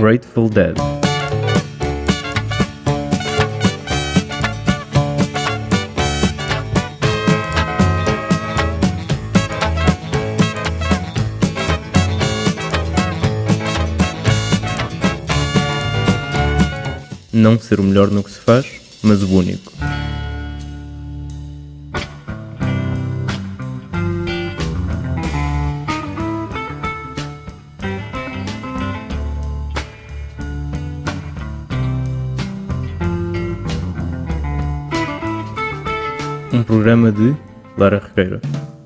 Grateful Dead. Não ser o melhor no que se faz, mas o único. Um programa de Lara Regueira.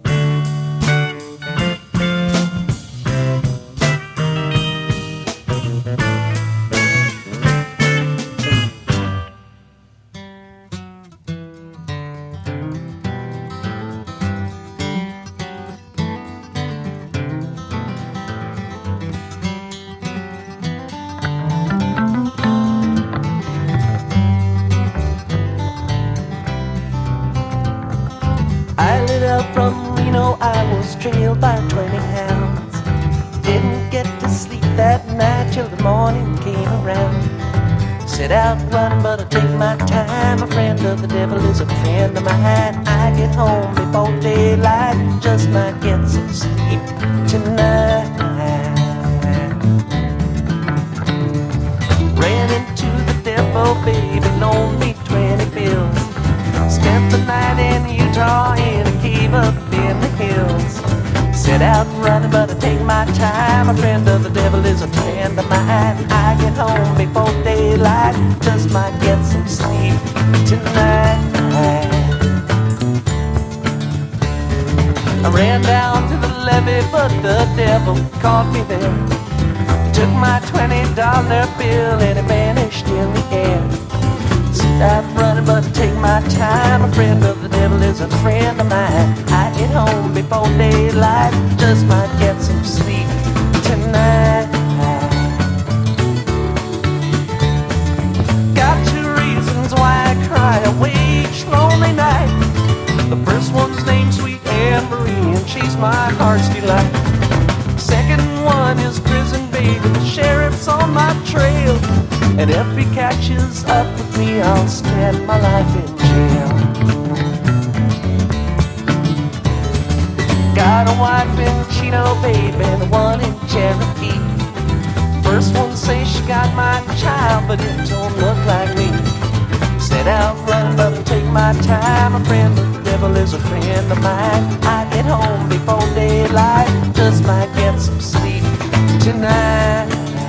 Trailed by 20 hounds. Didn't get to sleep that night till the morning came around. Set out running, but I take my time. A friend of the devil is a friend of mine. I get home before daylight, just might get some sleep tonight. Ran into the devil, baby, loaned me 20 bills. Spent the night in Utah in a cave up in the hills. Set out running, but I take my time. A friend of the devil is a friend of mine. I get home before daylight, just might get some sleep tonight. I ran down to the levee, but the devil caught me there. Took my $20 bill and it vanished in the air. Set out running, but I take my time. A friend of the devil is a friend of mine. I get home before daylight, just might get some sleep tonight. Got two reasons why I cry away each lonely night. The first one's named Sweet Anne Marie, and she's my heart's delight. Second one is prison baby, the sheriff's on my trail. And if he catches up with me, I'll spend my life in jail. Got a wife in Chino, baby, and one in Cherokee. First one says she got my child, but it don't look like me. Set out running, but I take my time. A friend of the devil is a friend of mine. I get home before daylight, just might get some sleep tonight.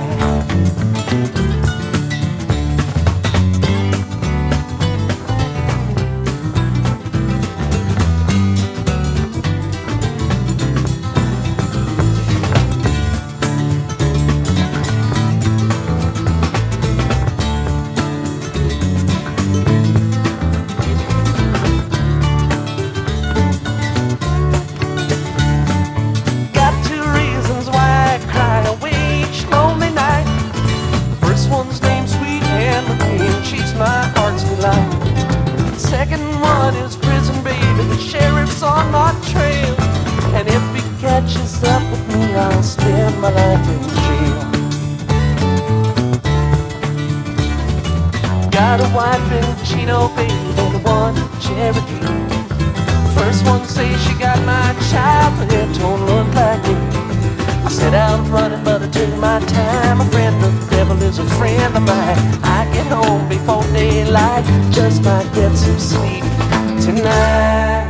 Got a wife in Chino, baby, and one in Cherokee. First one says she got my child, but it don't look like me. I set out running, but I took my time. A friend of the devil is a friend of mine. I get home before daylight, just might get some sleep tonight.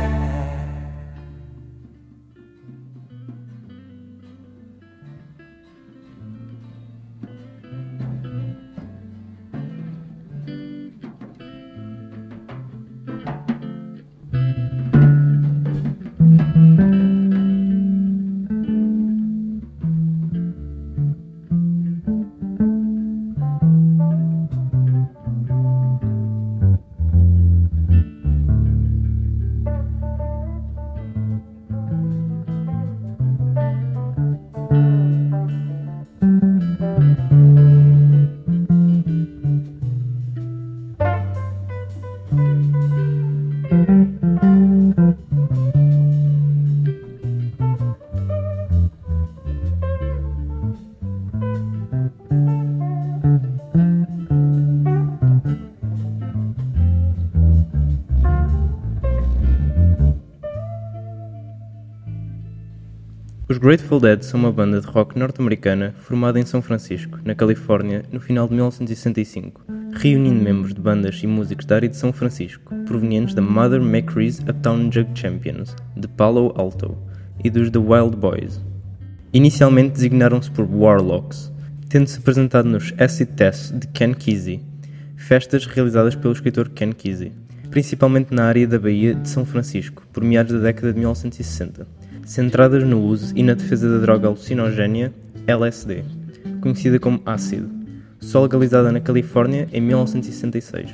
Os Grateful Dead são uma banda de rock norte-americana formada em São Francisco, na Califórnia, no final de 1965, reunindo membros de bandas e músicos da área de São Francisco, provenientes da Mother Macri's Uptown Jug Champions, de Palo Alto, e dos The Wild Boys. Inicialmente designaram-se por Warlocks, tendo-se apresentado nos Acid Tests de Ken Kesey, festas realizadas pelo escritor Ken Kesey, principalmente na área da Baía de São Francisco, por meados da década de 1960, centradas no uso e na defesa da droga alucinogénea LSD, conhecida como ácido, só legalizada na Califórnia em 1966.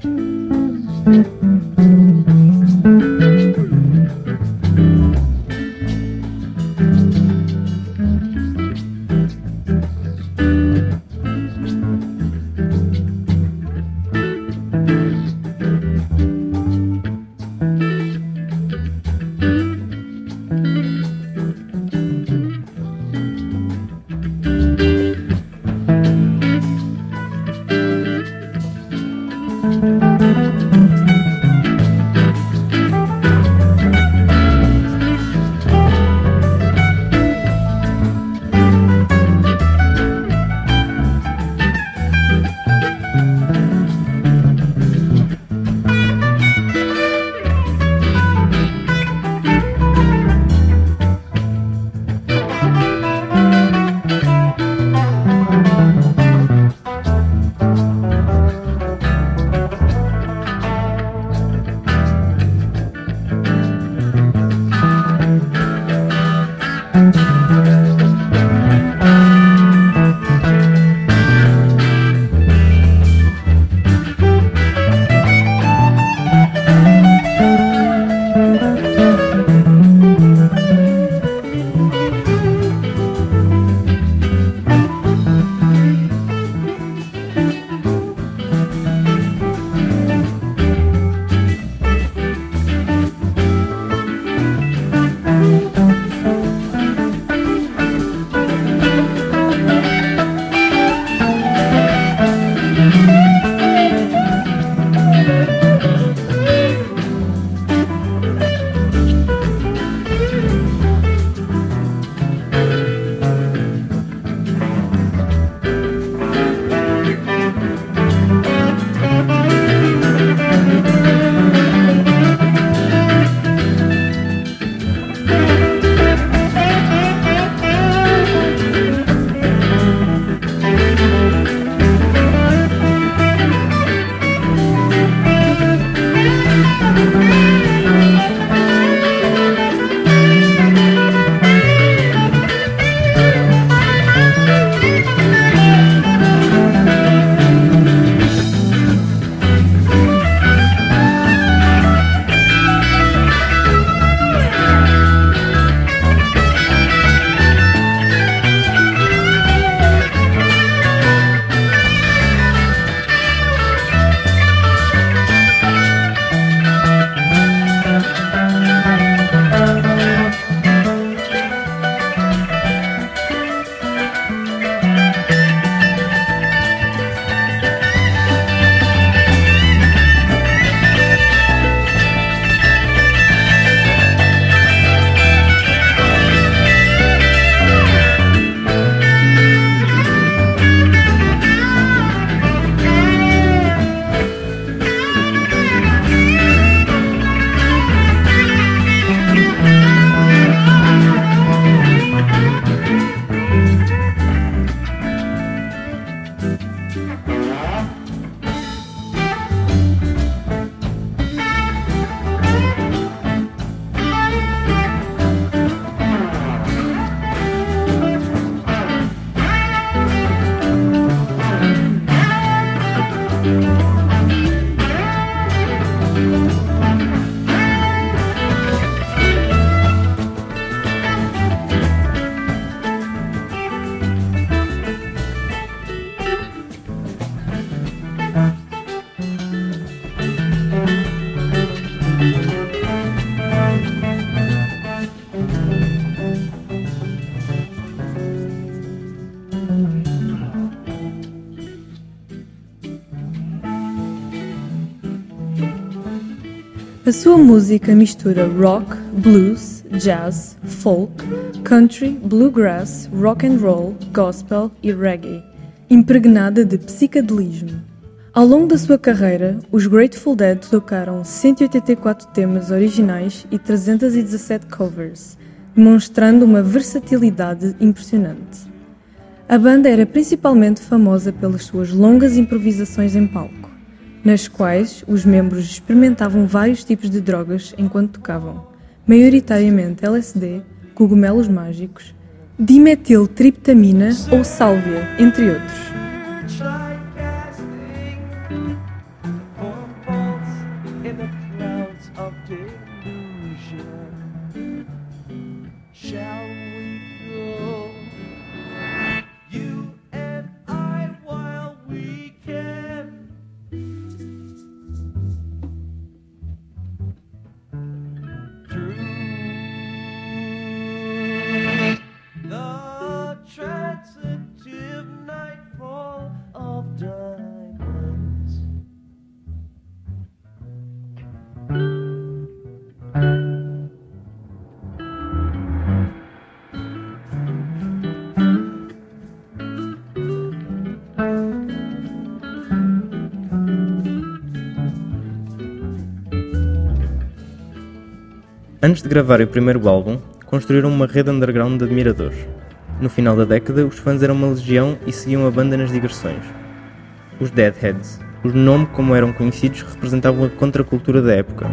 A sua música mistura rock, blues, jazz, folk, country, bluegrass, rock and roll, gospel e reggae, impregnada de psicadelismo. Ao longo da sua carreira, os Grateful Dead tocaram 184 temas originais e 317 covers, demonstrando uma versatilidade impressionante. A banda era principalmente famosa pelas suas longas improvisações em palco, nas quais os membros experimentavam vários tipos de drogas enquanto tocavam, maioritariamente LSD, cogumelos mágicos, dimetiltriptamina ou sálvia, entre outros. Antes de gravarem o primeiro álbum, construíram uma rede underground de admiradores. No final da década, os fãs eram uma legião e seguiam a banda nas digressões. Os Deadheads, o nome como eram conhecidos, representavam a contracultura da época.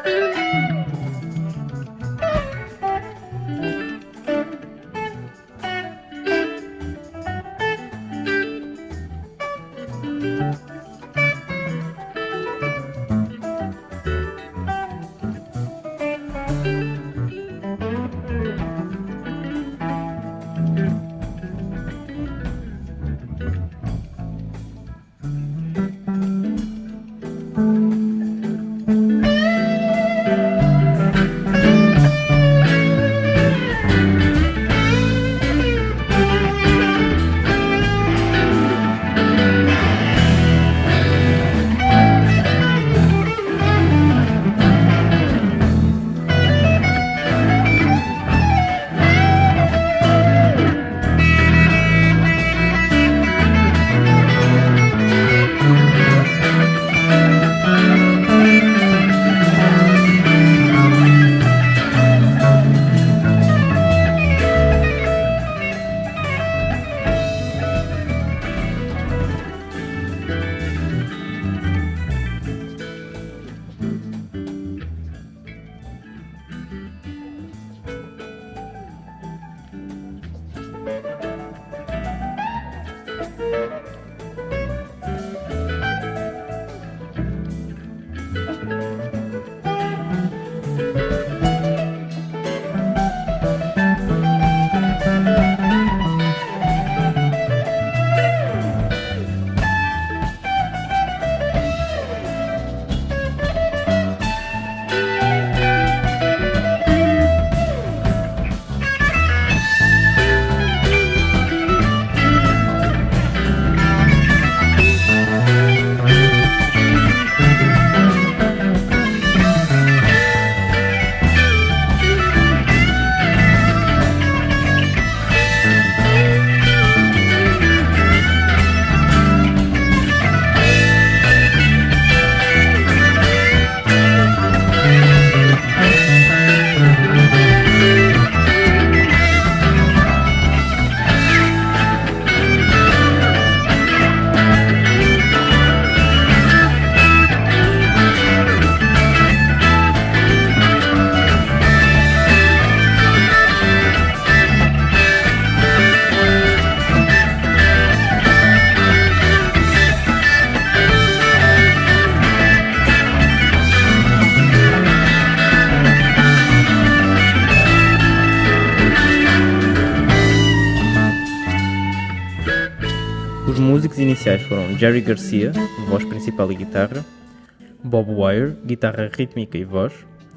Os músicos iniciais foram Jerry Garcia, voz principal e guitarra, Bob Wire, guitarra rítmica e voz,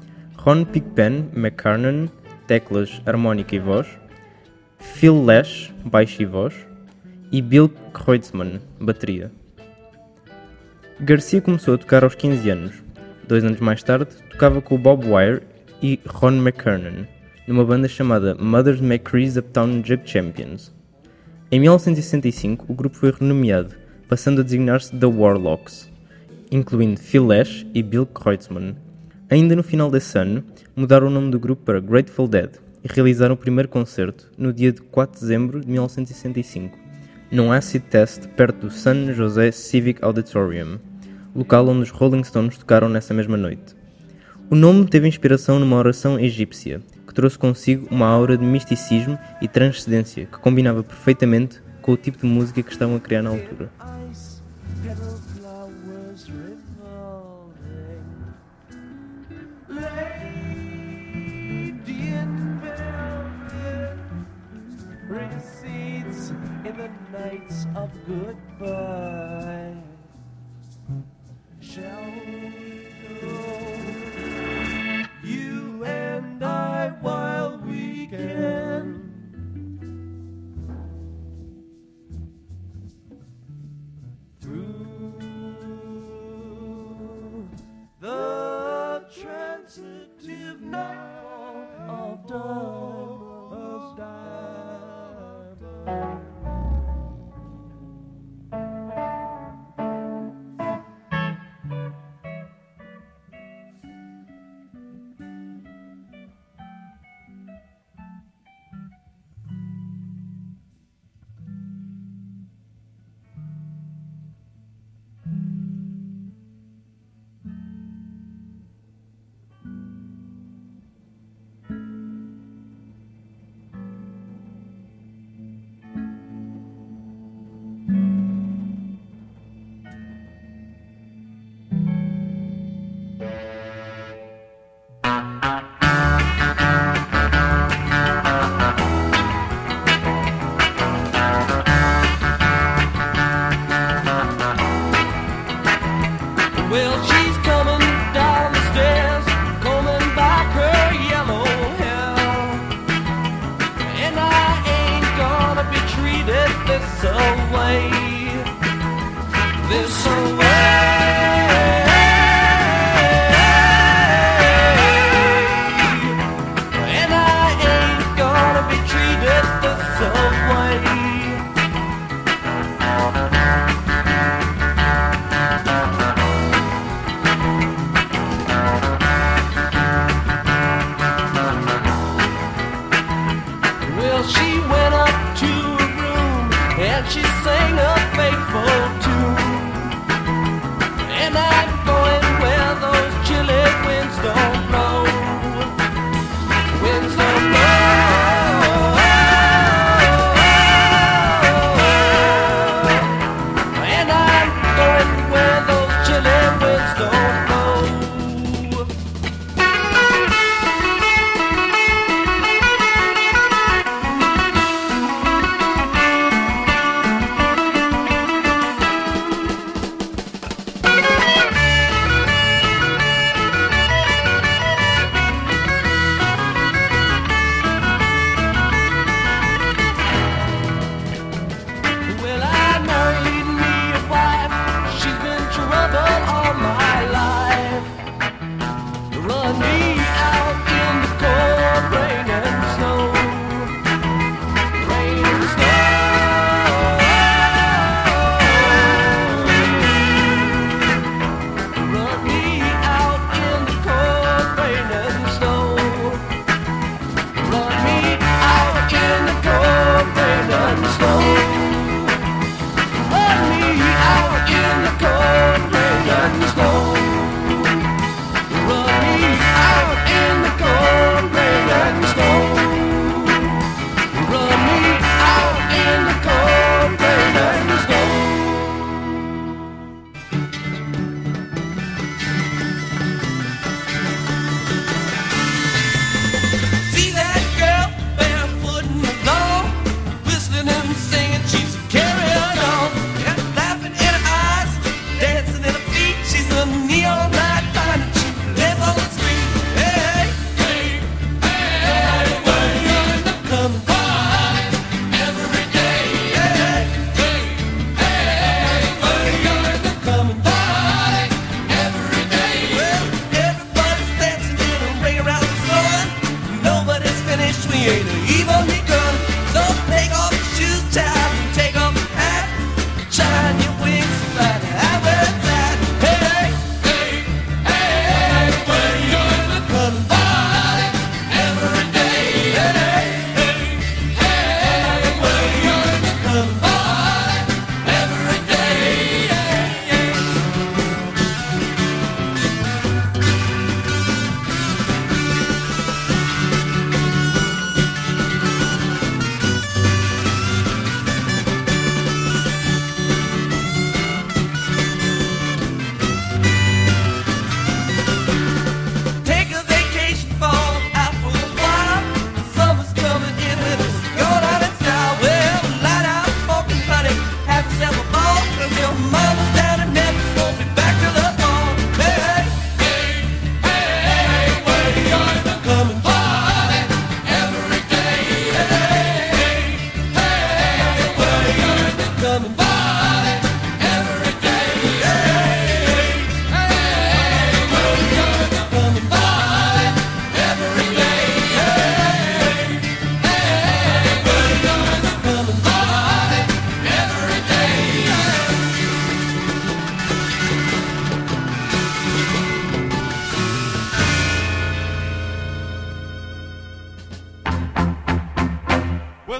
Ron Pigpen McCarnan, teclas, harmónica e voz, Phil Lesh, baixo e voz, e Bill Kreutzmann, bateria. Garcia começou a tocar aos 15 anos. 2 anos mais tarde, tocava com o Bob Wire e Ron McKernan, numa banda chamada Mother McCree's Uptown Jug Champions. Em 1965, o grupo foi renomeado, passando a designar-se The Warlocks, incluindo Phil Lesh e Bill Kreutzmann. Ainda no final desse ano, mudaram o nome do grupo para Grateful Dead e realizaram o primeiro concerto no dia de 4 de dezembro de 1965, num acid test perto do San Jose Civic Auditorium, local onde os Rolling Stones tocaram nessa mesma noite. O nome teve inspiração numa oração egípcia, que trouxe consigo uma aura de misticismo e transcendência que combinava perfeitamente com o tipo de música que estavam a criar na altura.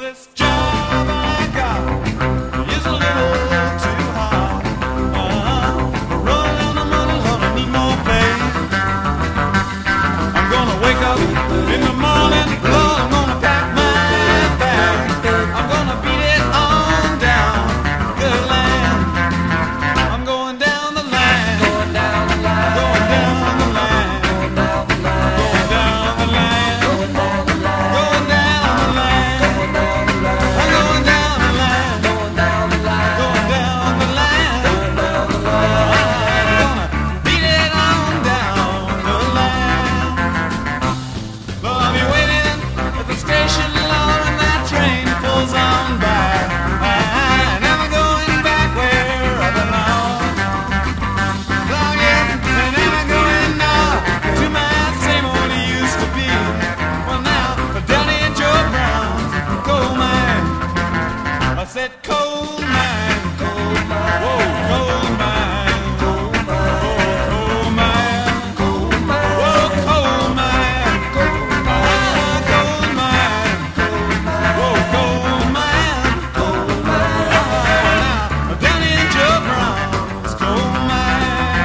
this job I got is a little too hard. Running on the money, Lord, I need more pay. I'm gonna wake up in the morning, Lord, I'm gonna pack my bag. I'm gonna beat it on down the line. I'm going down the line, going down the line, going down the line, going down the line, going down the line, going down the line, going down the line, going down the line. I'm going down the line, going down the line, going down the line, going down the line. I'm gonna beat it on down the line. Lord, I'll be waiting at the station, Lord, and that train pulls on by. Never going back where I belong. Long yes, and never going now to my same old used to be. Well now, down in Joe Brown's coal mine. I said coal mine, coal mine, whoa, coal mine, coal mine, coal mine, coal mine, whoa, coal mine, coal mine, coal mine, whoa, coal mine, coal mine. Now, down in Joe Brown's coal mine.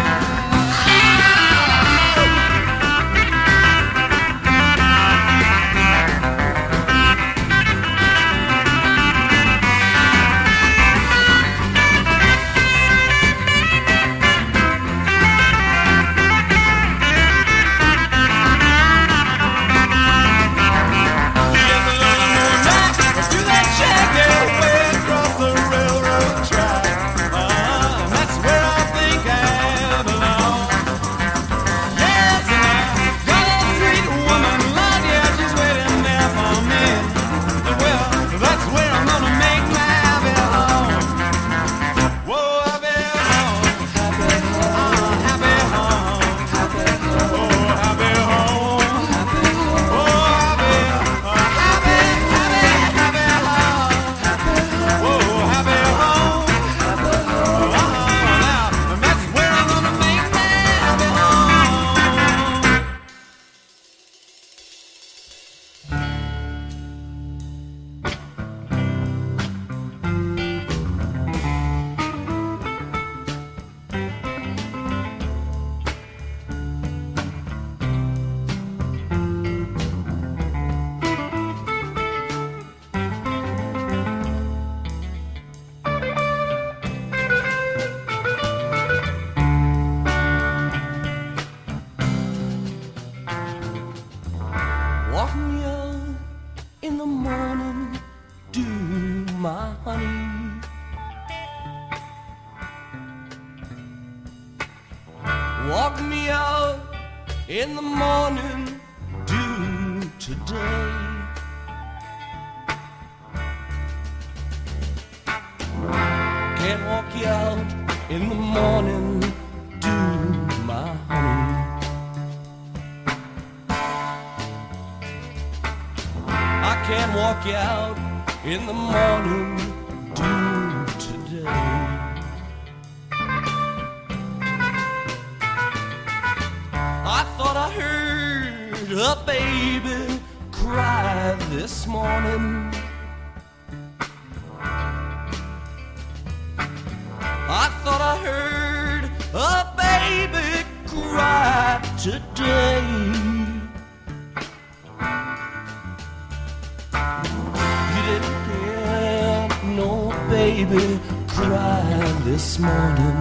Walk me out in the morning, do my honey. Walk me out in the morning, do today. Can't walk you out in the morning, do my honey. I can't walk you out in the morning, do today. I thought I heard a baby cry this morning. I thought I heard a baby cry today. You didn't hear no baby cry this morning.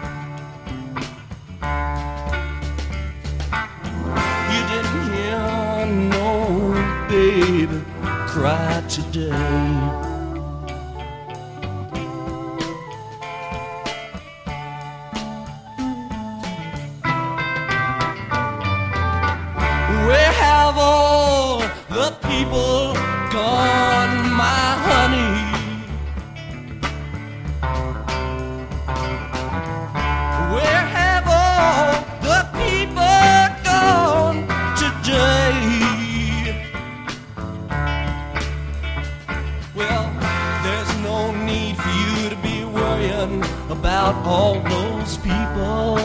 You didn't hear no baby cry today. Where have all the people gone, my honey? Where have all the people gone today? Well, there's no need for you to be worrying about all those people.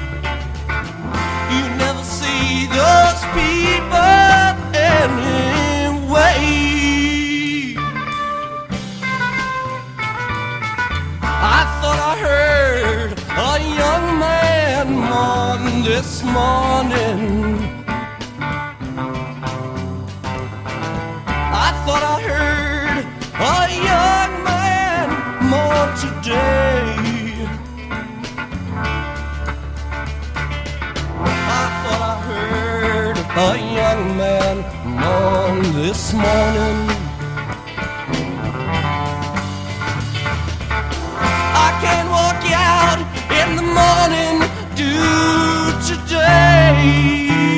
You never see those people anymore. this morning. I thought I heard a young man mourn today. I thought I heard a young man mourn this morning. I can't walk out in the morning dew today.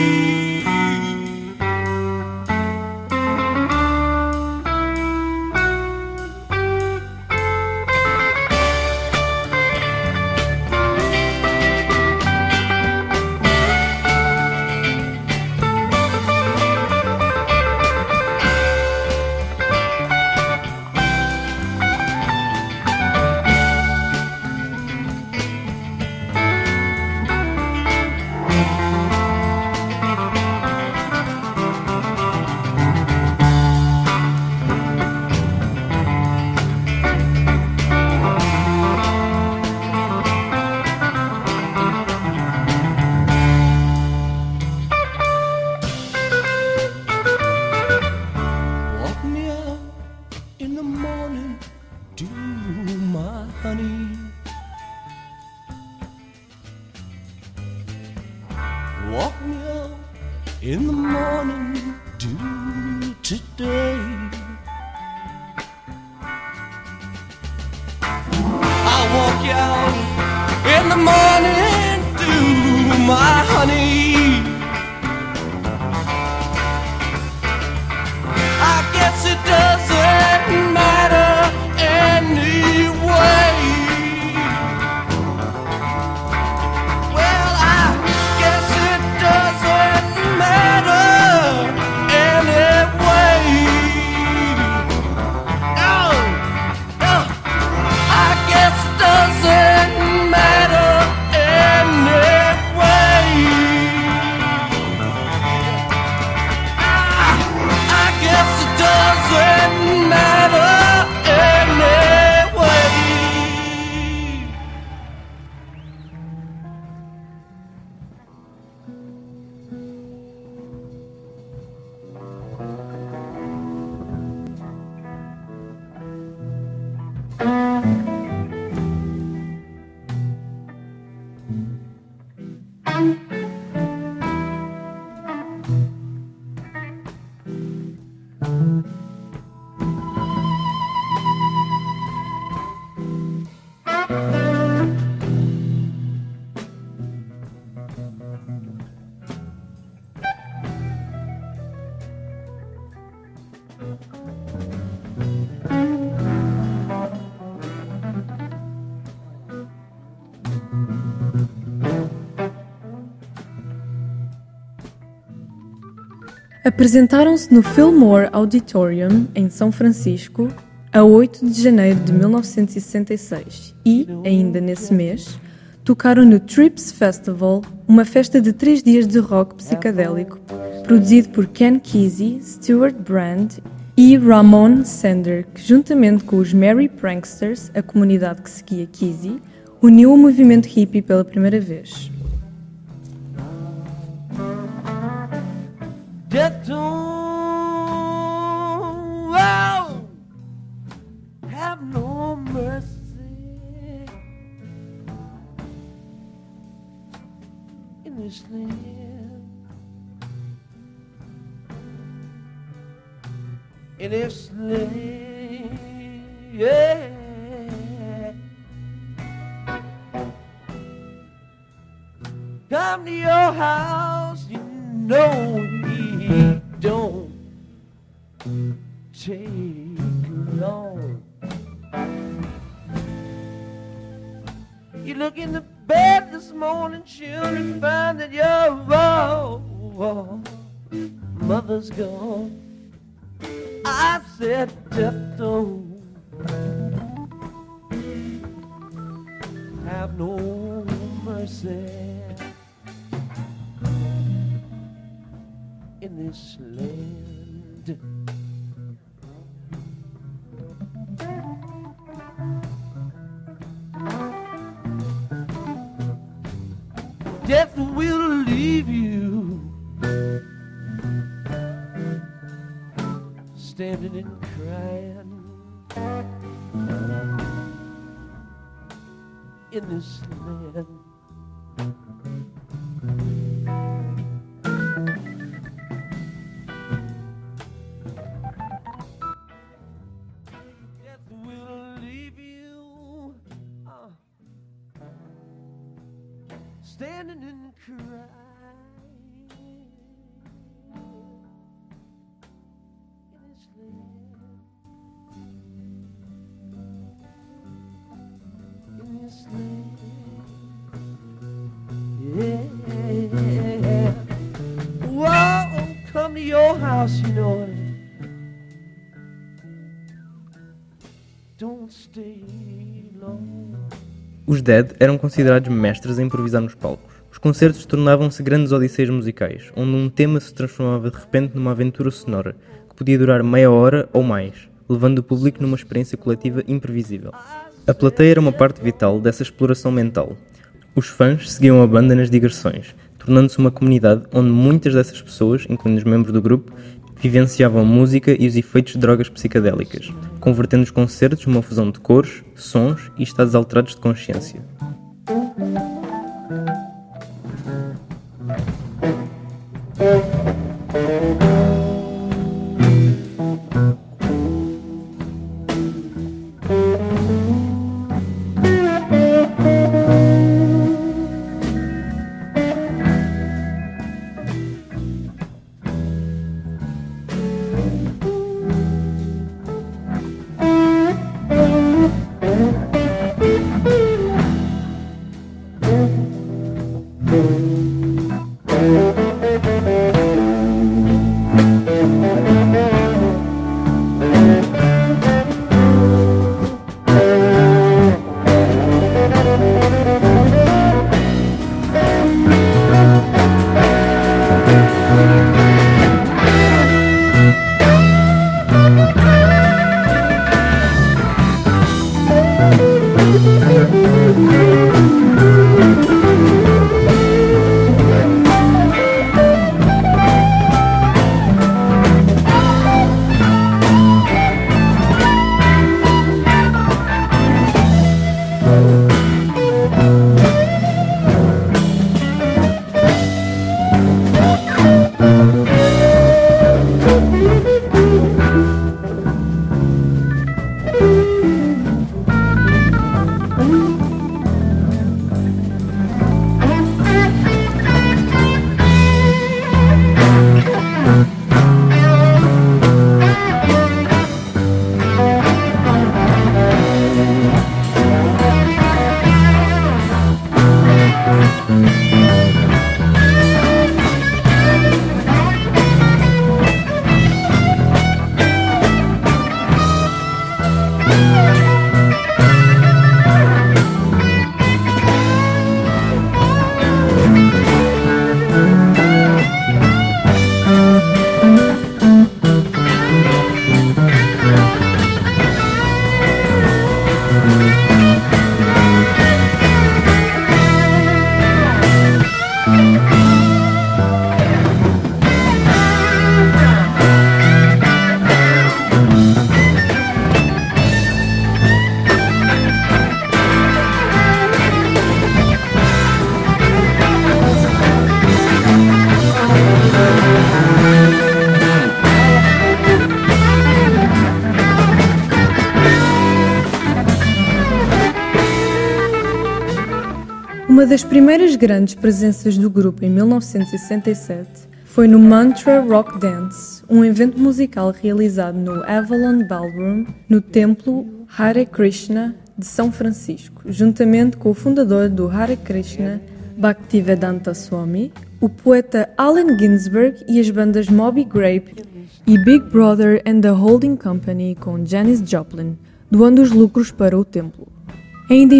Walk me out in the morning dew today. I walk out in the morning dew, my honey. I guess it doesn't matter anyway. Apresentaram-se no Fillmore Auditorium, em São Francisco, a 8 de janeiro de 1966 e, ainda nesse mês, tocaram no Trips Festival, uma festa de 3 dias de rock psicadélico, produzido por Ken Kesey, Stuart Brand e Ramon Sender, que juntamente com os Merry Pranksters, a comunidade que seguia Kesey, uniu o movimento hippie pela primeira vez. Death don't have no mercy in this land. In this land, yeah. Come to your house, you know he don't take long. You look in the bed this morning, children, find that your mother's gone. I said, death don't have no mercy in this land. Death will standing and crying in this land. Death will leave you standing and crying in this land. In this land. Yeah. Whoa, come to your house, you know it. Don't stay long. Os Dead eram considerados mestres a improvisar nos palcos. Os concertos tornavam-se grandes odisseias musicais, onde um tema se transformava de repente numa aventura sonora, que podia durar meia hora ou mais, levando o público numa experiência coletiva imprevisível. A plateia era uma parte vital dessa exploração mental. Os fãs seguiam a banda nas digressões, tornando-se uma comunidade onde muitas dessas pessoas, incluindo os membros do grupo, vivenciavam a música e os efeitos de drogas psicadélicas, convertendo os concertos numa fusão de cores, sons e estados alterados de consciência. Uma das primeiras grandes presenças do grupo em 1967 foi no Mantra Rock Dance, um evento musical realizado no Avalon Ballroom, no templo Hare Krishna de São Francisco, juntamente com o fundador do Hare Krishna, Bhaktivedanta Swami, o poeta Allen Ginsberg e as bandas Moby Grape e Big Brother and the Holding Company com Janis Joplin, doando os lucros para o templo. Ainda em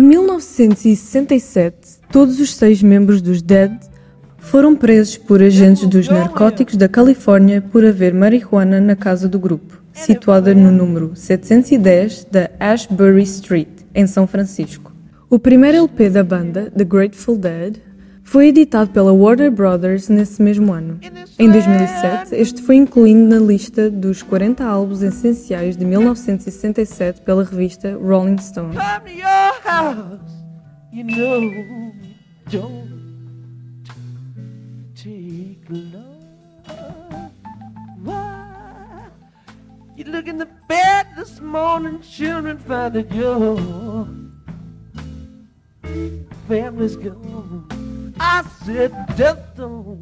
1967, todos os 6 membros dos Dead foram presos por agentes dos narcóticos da Califórnia por haver marihuana na casa do grupo, situada no número 710 da Ashbury Street, em São Francisco. O primeiro LP da banda, The Grateful Dead, Foi editado pela Warner Brothers nesse mesmo ano. Em 2007, este foi incluído na lista dos 40 álbuns essenciais de 1967 pela revista Rolling Stone. Come to your house, you know, don't take long. Why? You look in the bed this morning, children find that your family's gone. I said, death don't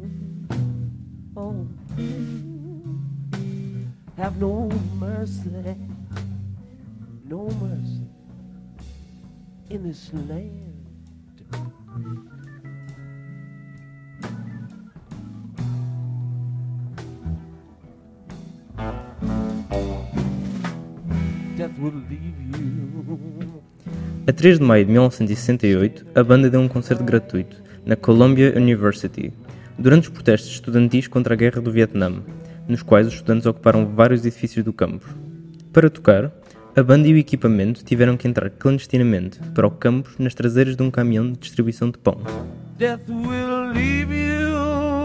have no mercy, no mercy in this land. Death will leave you. A 3 de maio de 1968, a banda deu um concerto gratuito na Columbia University, durante os protestos estudantis contra a Guerra do Vietnã, nos quais os estudantes ocuparam vários edifícios do campus. Para tocar, a banda e o equipamento tiveram que entrar clandestinamente para o campus nas traseiras de um caminhão de distribuição de pão. Death will leave you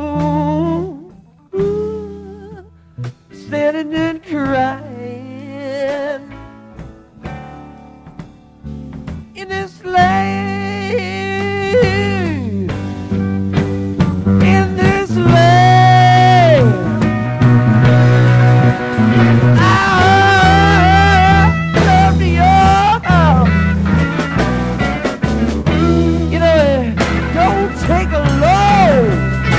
standing and crying in this land, in this land. I love you. You know, don't take a load.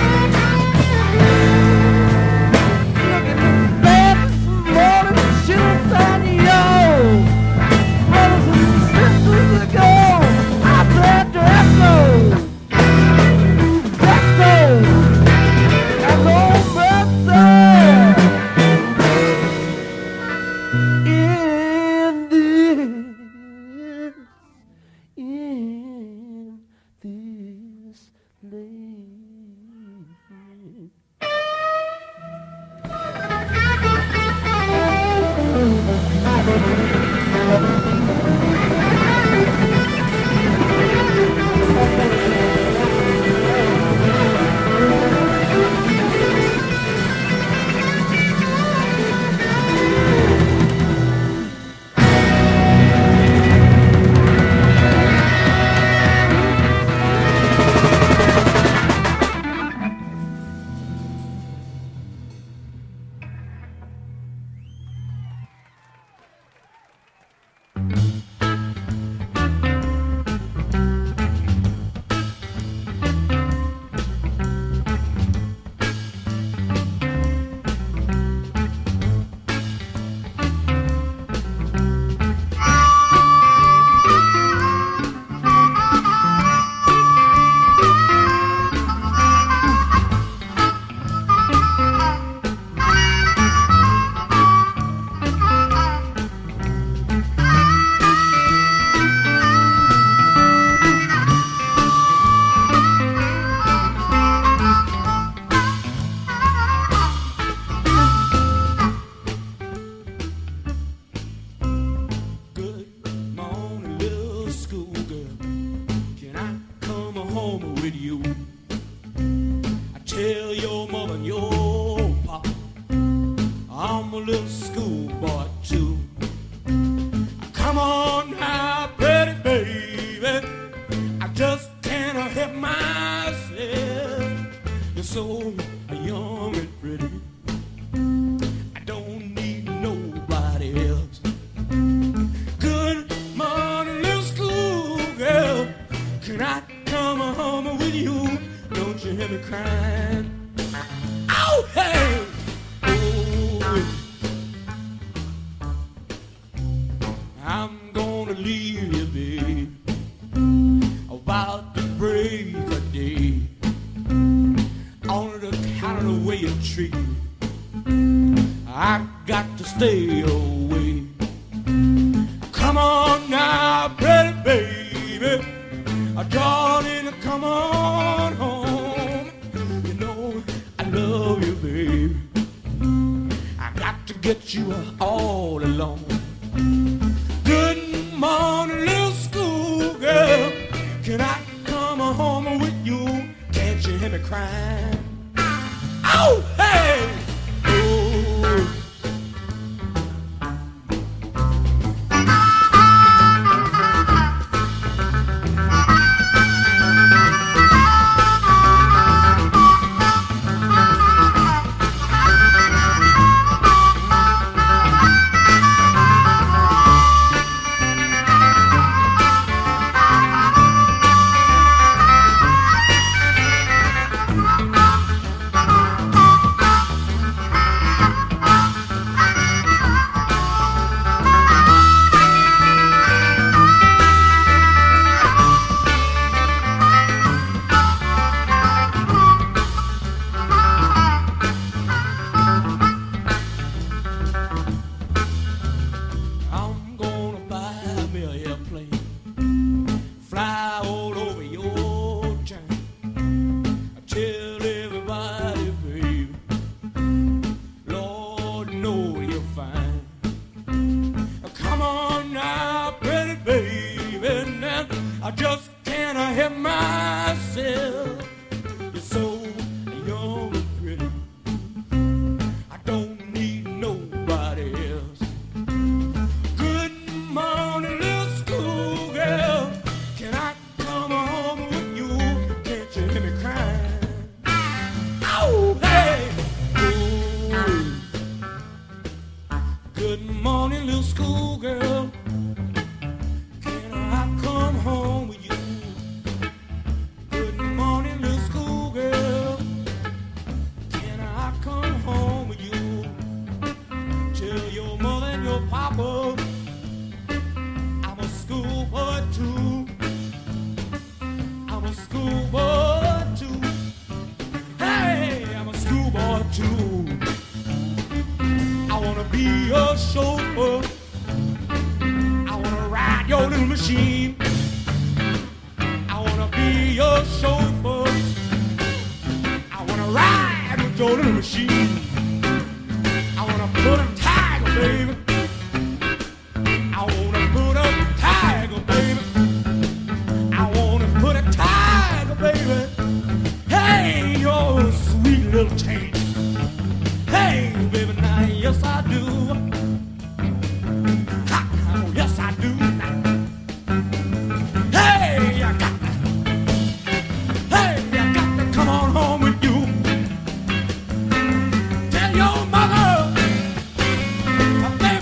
Look at the bed this morning, she'll find you. Brothers and sisters ago, I said death goes, death goes, and no mercy in this land. Good morning, little schoolgirl. Can I come home with you? I tell your mother and your papa I'm a little schoolboy too. Come on now, pretty baby, I just can't help myself. You're so young and pretty, I don't need nobody else. Good morning, little schoolgirl. Can I come home with you? Don't you hear me crying? Oh, hey! Oh, I'm gonna leave you, babe, about the break of day. On the count of the way you treat me, I got to stay away. Come on now, pretty baby, darling, come on home. You know I love you, baby. I got to get you all alone. Good morning, little schoolgirl. Can I come home with you? crying. Oh, hey! Oh. I'm gonna buy me an airplane, fly all over your town. I tell everybody, baby, Lord know you're fine. Come on now, pretty baby, now I just can't help myself. You're so young and pretty, I don't need nobody else. Good morning, little schoolgirl. Can I come home with you? Can't you hear me crying? Oh, hey! Oh. Good morning, little schoolgirl. Can I come home with you? Good morning, little schoolgirl. Can I come home with you? Tell your mother and your papa I'm a schoolboy too. I'm a schoolboy too. Hey, I'm a schoolboy too. I wanna be your chauffeur. I wanna ride your little machine. I wanna be your chauffeur. I wanna ride with your little machine. I wanna put a tiger, baby. I wanna put a tiger, baby. I wanna put a tiger, baby. Hey, you're a sweet little change. Hey, baby, now yes I do. Ha, oh, yes I do. Hey, I got to. Hey, I got to come on home with you. Tell your mother, baby.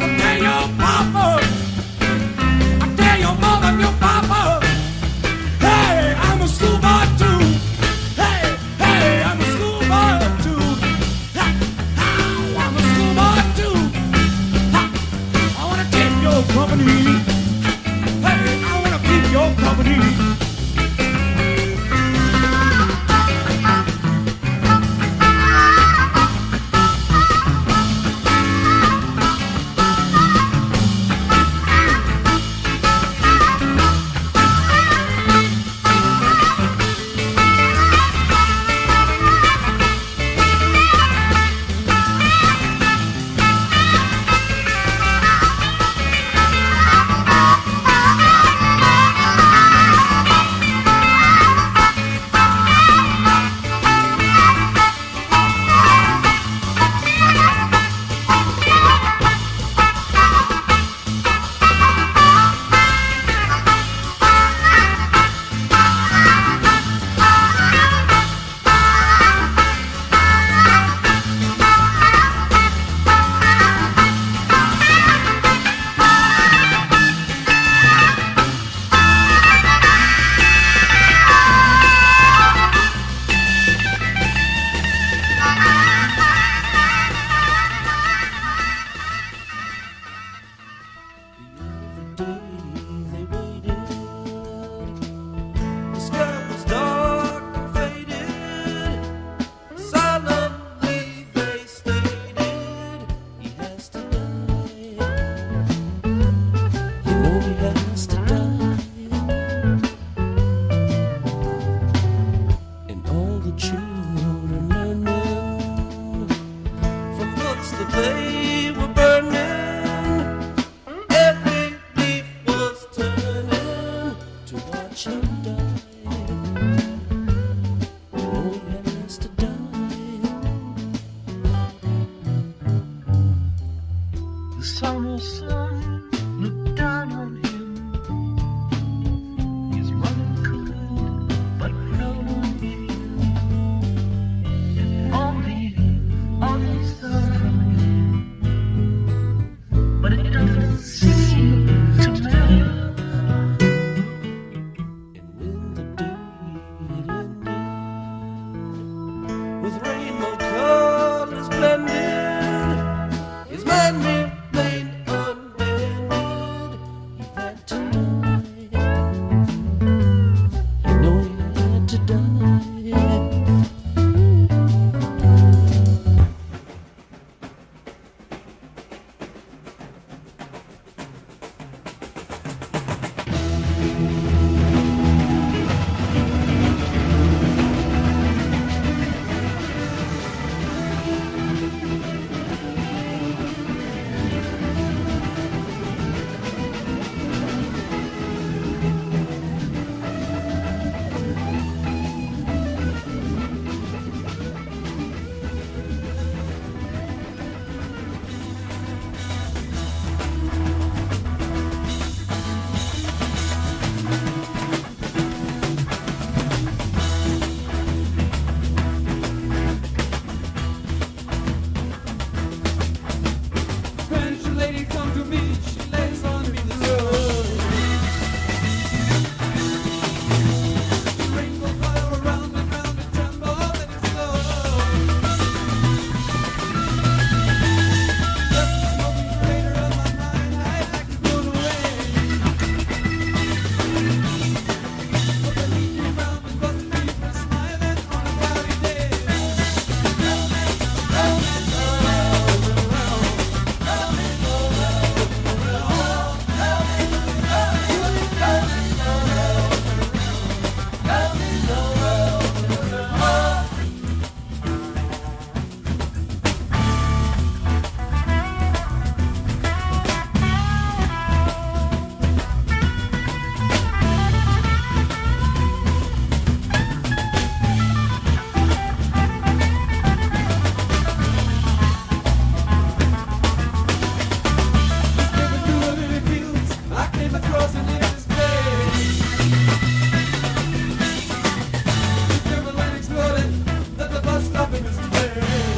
happiness today.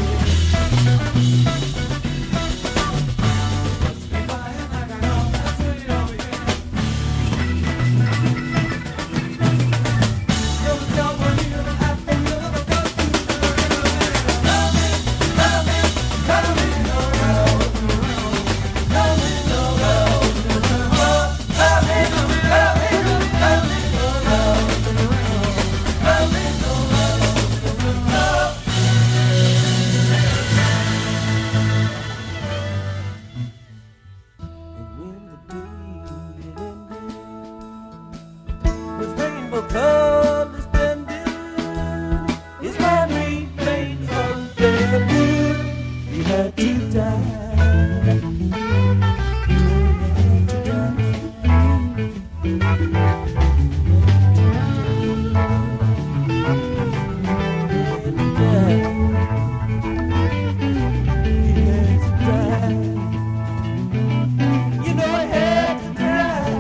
With rainbow colors blended, his mind remained unbended. He had to die. He had to die. You know I had to die.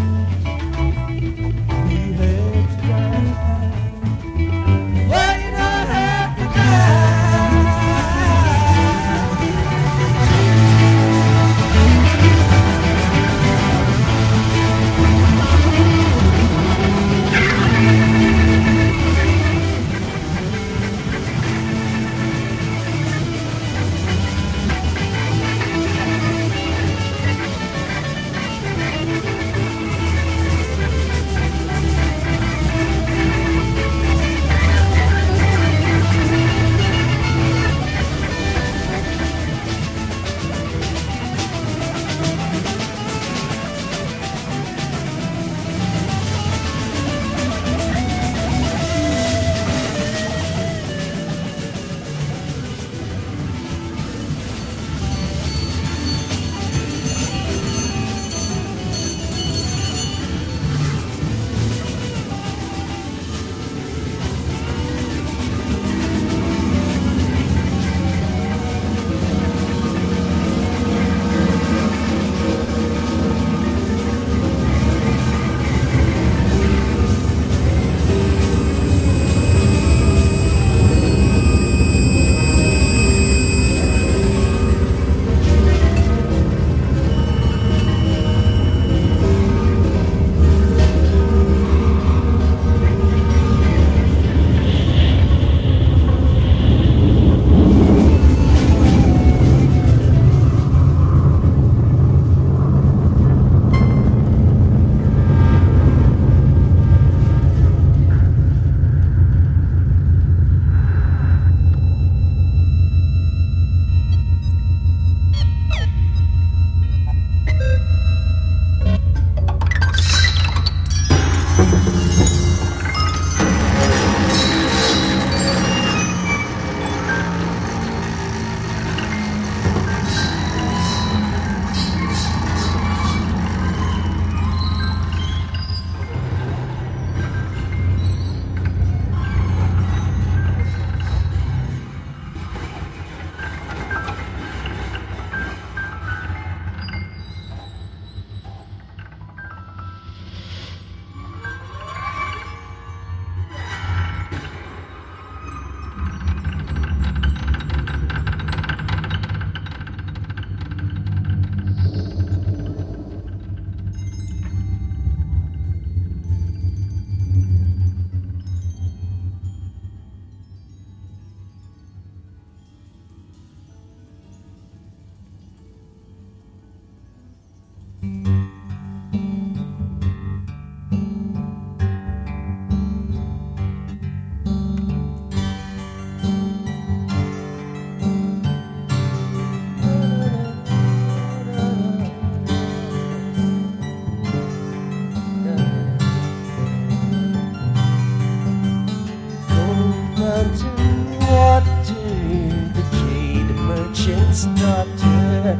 daughter,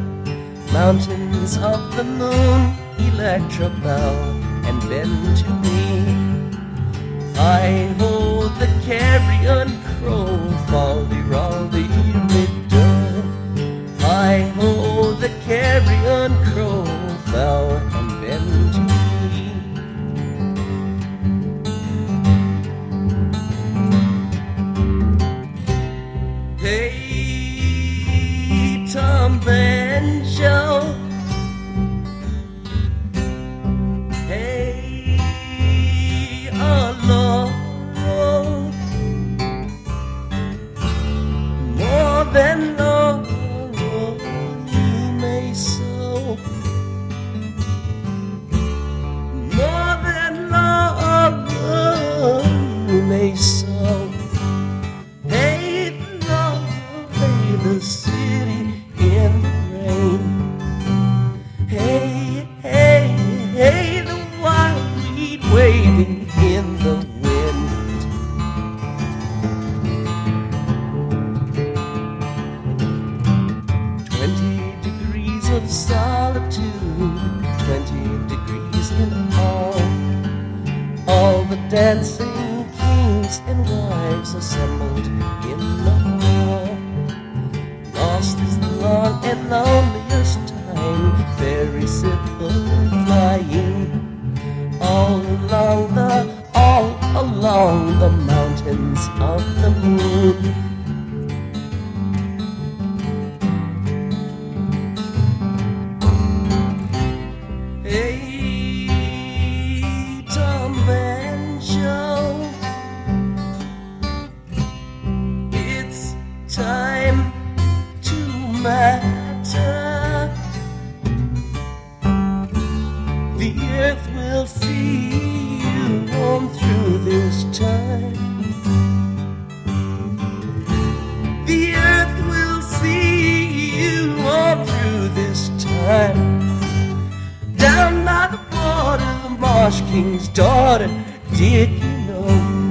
mountains of the moon, Electra bow and bend to me. I hold the carrion crow, folly rolly riddle. I hold the carrion crow, bow and bend to me. Hey, Tom Banjo. Hey, Lord. More than all you may sow. More than all you may sow. Hey, Lord, lay the city in the rain. Hey, hey, hey, the wild weed waving in the wind. 20 degrees of solitude, 20 degrees in all the dancing kings and wives assembled in the hall. Lost is the long and loneliest time, very simple flying all along the mountains of the moon. Hey, Tom Banjo, it's time to matter. The earth will see you on through this time. The earth will see you on through this time. Down by the border, the Marsh King's daughter, did you know?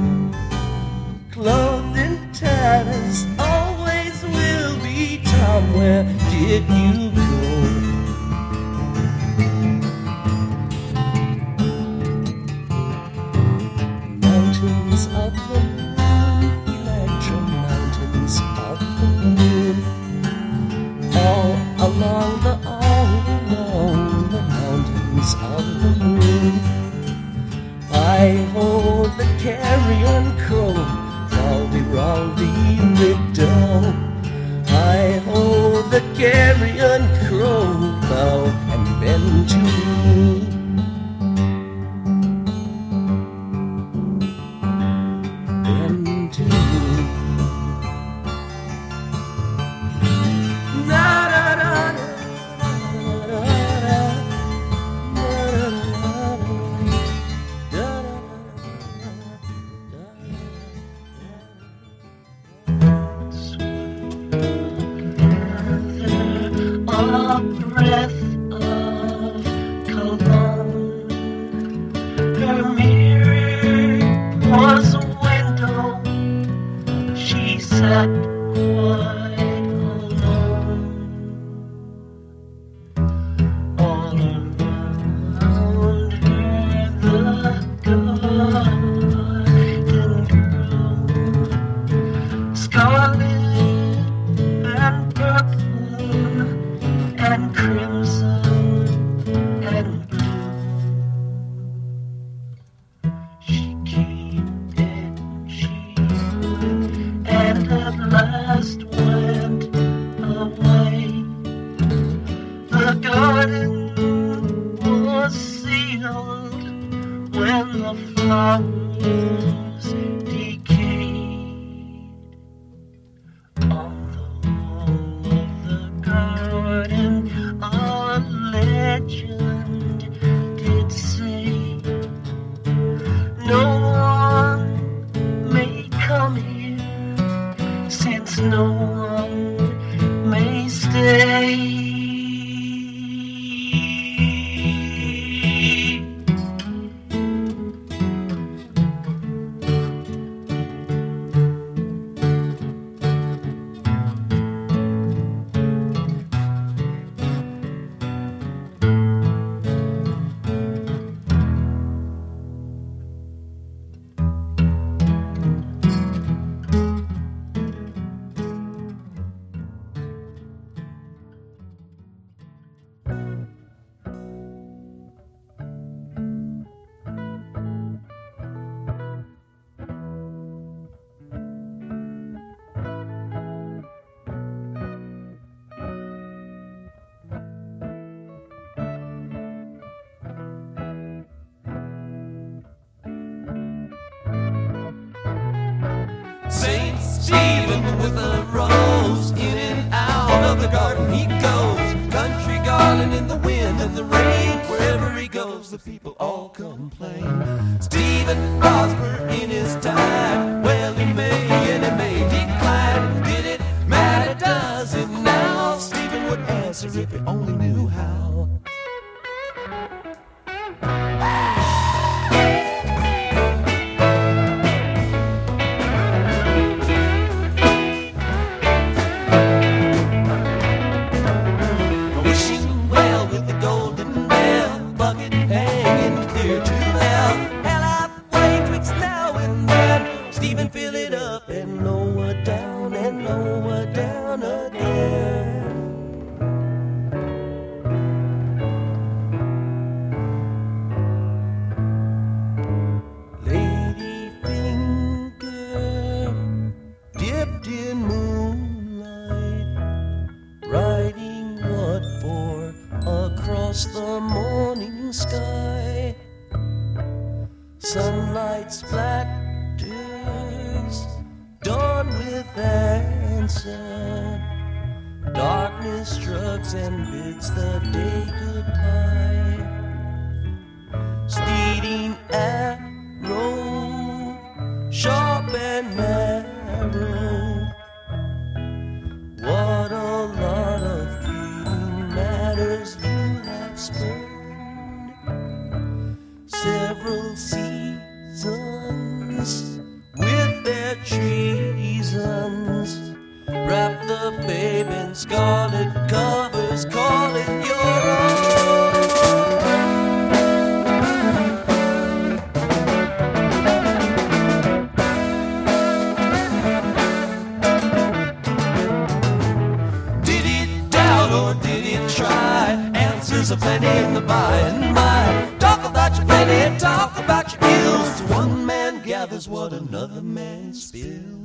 Clothed in tatters, always will be Tom, where did you go? Mountains of the moon, Electro mountains of the moon, all along the mountains of the moon. I hold the carrion crow, Raldy-Raldy-Riddle. I hold the carrion crow, bow and bend to me. Bend to me. Na-da-da-da. A breath of cologne. Her mirror was a window. She sat quite alone. All around her the garden grew, scarlet and purple and crimson and blue. She came and she went, and at last went away. The garden was sealed when the flowers decayed. On the wall of the garden, a legend did say, no one may come here, since no one may stay. Stephen with a rose, in and out of the garden he goes. Country garden in the wind and the rain, wherever he goes the people all complain. Stephen prospered in his time, well he may and he may decline. Did it matter, does it now? Stephen would answer if he only knew how. Wishing well with the golden bell, bucket hanging clear to hell. Hell halfway twixt now and then, Stephen fill it up and lower down and lower down again. Lady finger dipped in moonlight, writing what for across the morning sky. Sunlight splatters, dawn with answer. Darkness shrugs and bids the day goodbye. Speeding arrow, sharp and narrow. What a lot of fleeting matters you have spurned. Several seasons with their treasons wrap the babe in scarlet covers, call it your own. Did it doubt or did it try? Answers are plenty in the by and by. Talk about your plenty, talk about your ills. To one man gathers what another man spills.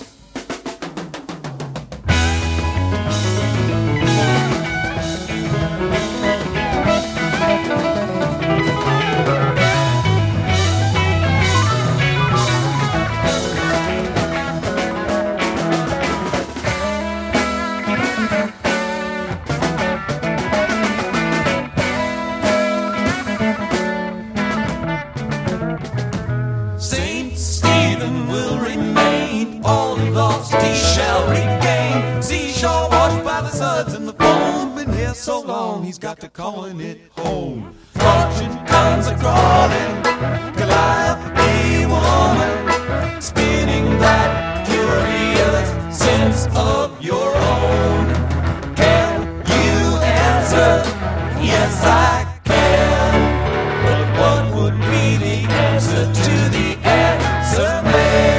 Saint Stephen will remain, all he lost he shall regain. Seashore washed by the suds and the foam, been here so long he's got to calling it home. Fortune comes a-crawling, Goliath a woman, spinning that curious sense of your own. Can you answer? Yes, I can. But what would be the answer to the answer man?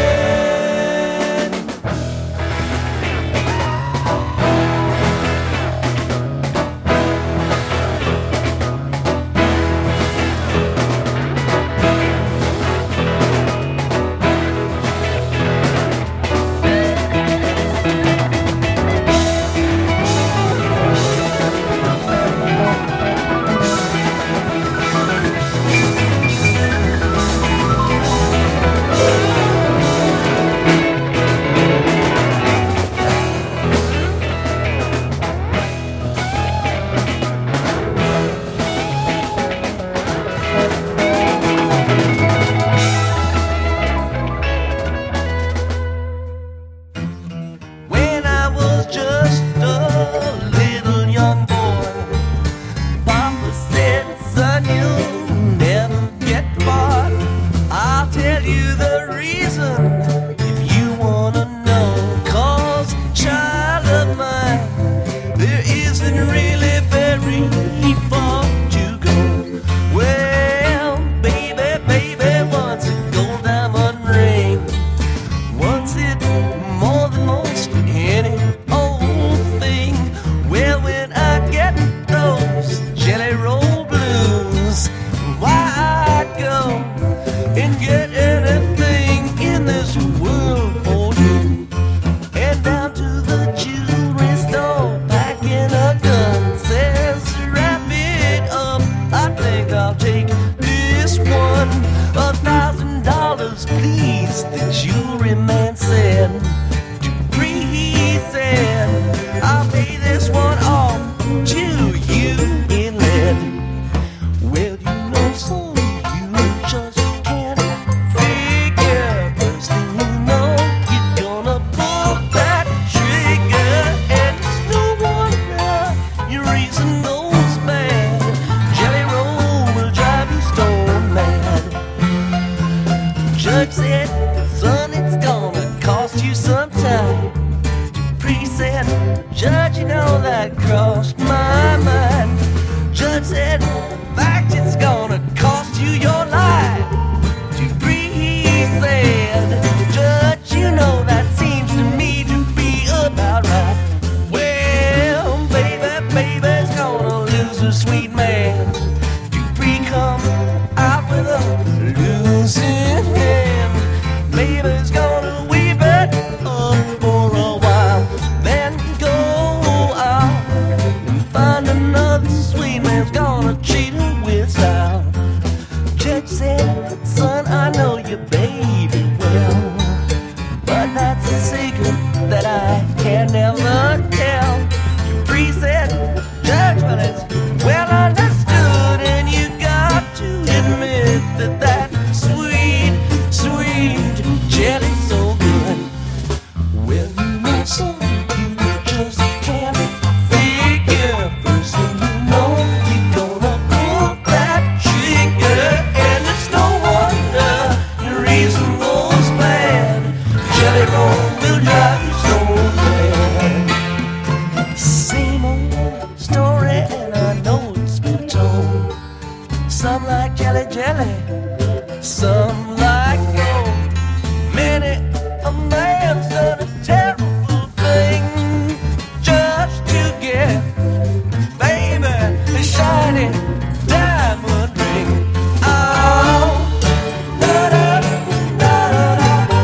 Judge, you know that crossed my mind. Judge said, in fact, it's gonna cost you your life to free. He said, Judge, you know that seems to me to be about right. Well, baby's gonna lose her sweet man. To free come out with a losing hand. Baby's gonna weep it up for a while, then go out and find another sweet man's gonna treat her with style. Judge said, son, I know your baby well, but that's a secret that I can never tell. Free said, Judge, well, it's well understood, and you got to admit that that sweet, sweet jelly's so good. Well, my son, you just can't figure. First thing you know, you're gonna pull that trigger, and it's no wonder your reason goes bad. Jelly roll will drive you so mad. Same old story, and I know it's been told. Some like jelly, some like gold. Many a man's done a terrible thing just to get, baby, a shiny diamond ring. Oh, da da da da da.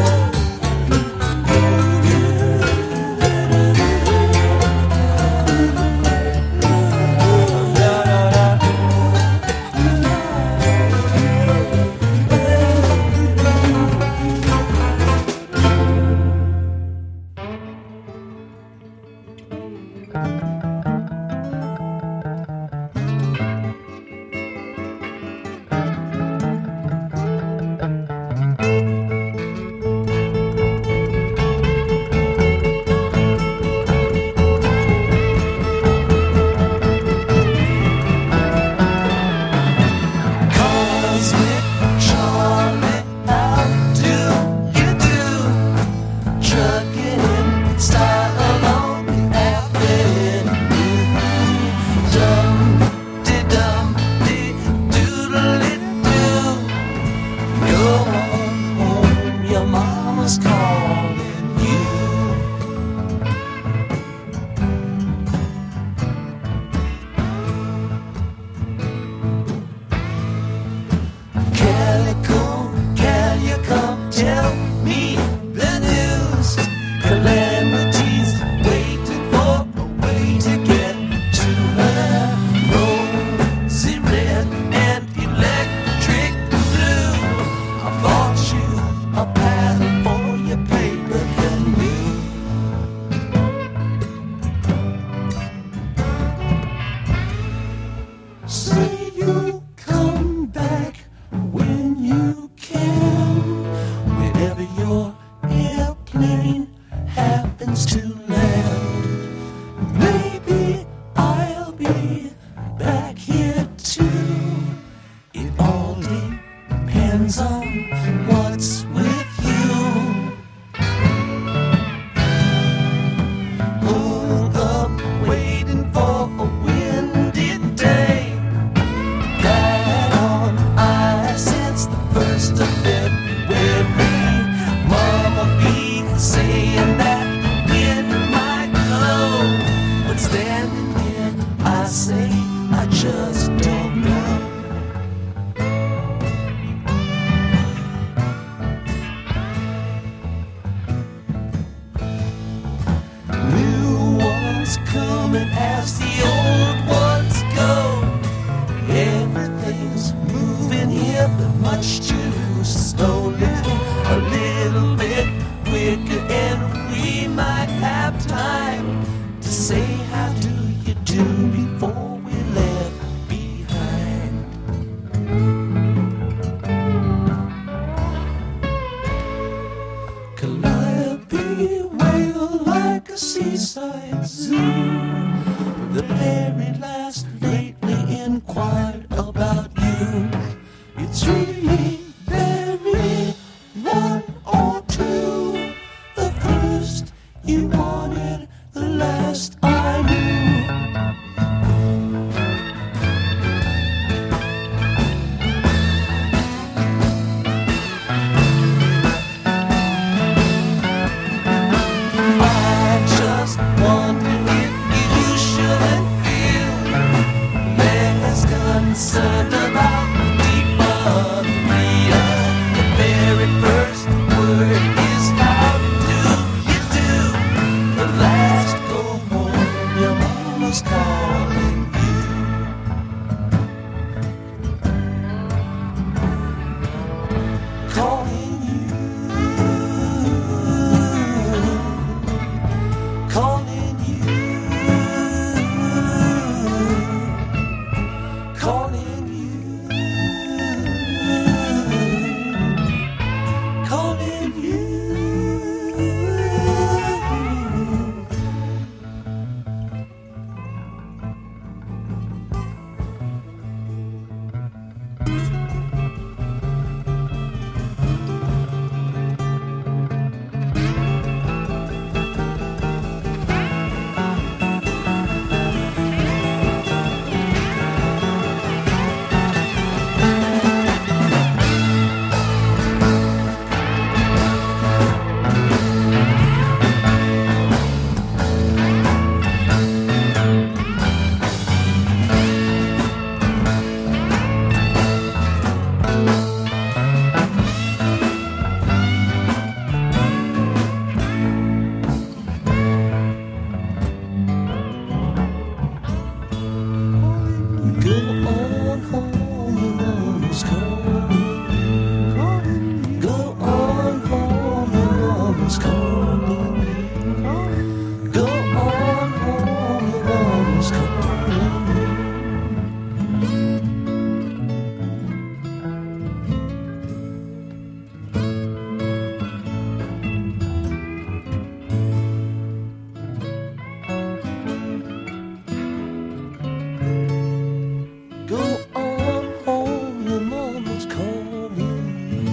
Cosmic Charlie, how do you do? Trucking in style along the avenue. Dum-de-dum-de-doodle-doo. Go on home, your mama's calling you. Calico, can you come tell me the news? Calamities waiting for a way to get to her. Rosy red and electric blue. I bought you a paddle for your paper canoe. Say you come back when you can, whenever your airplane happens to land. Maybe I'll be back here too. It all depends on what's with you. Hold up, waiting for a windy day. Got on ice since the 1st of February. Mama be saying that wind might blow, but standing here I say I just don't know. New ones come and as the old ones go. Everything's moving here, but much too slowly. A little bit quicker, and we might have time to say how do you do before we left behind. Calliope wail like a seaside zoo. The very last lately inquired about you. It's really very one or two. The first you wanted, the last best I knew. I just wonder if you shouldn't feel less concerned about the deeper the real. The very first word is how do you do? The last go home, your mama's calling you. Calling you. Calling you. Calling you. Calling you. Go on home, your mama's calling. Go on home, your mama's calling. Go on home, your mama's calling. Go on home, your mama's calling.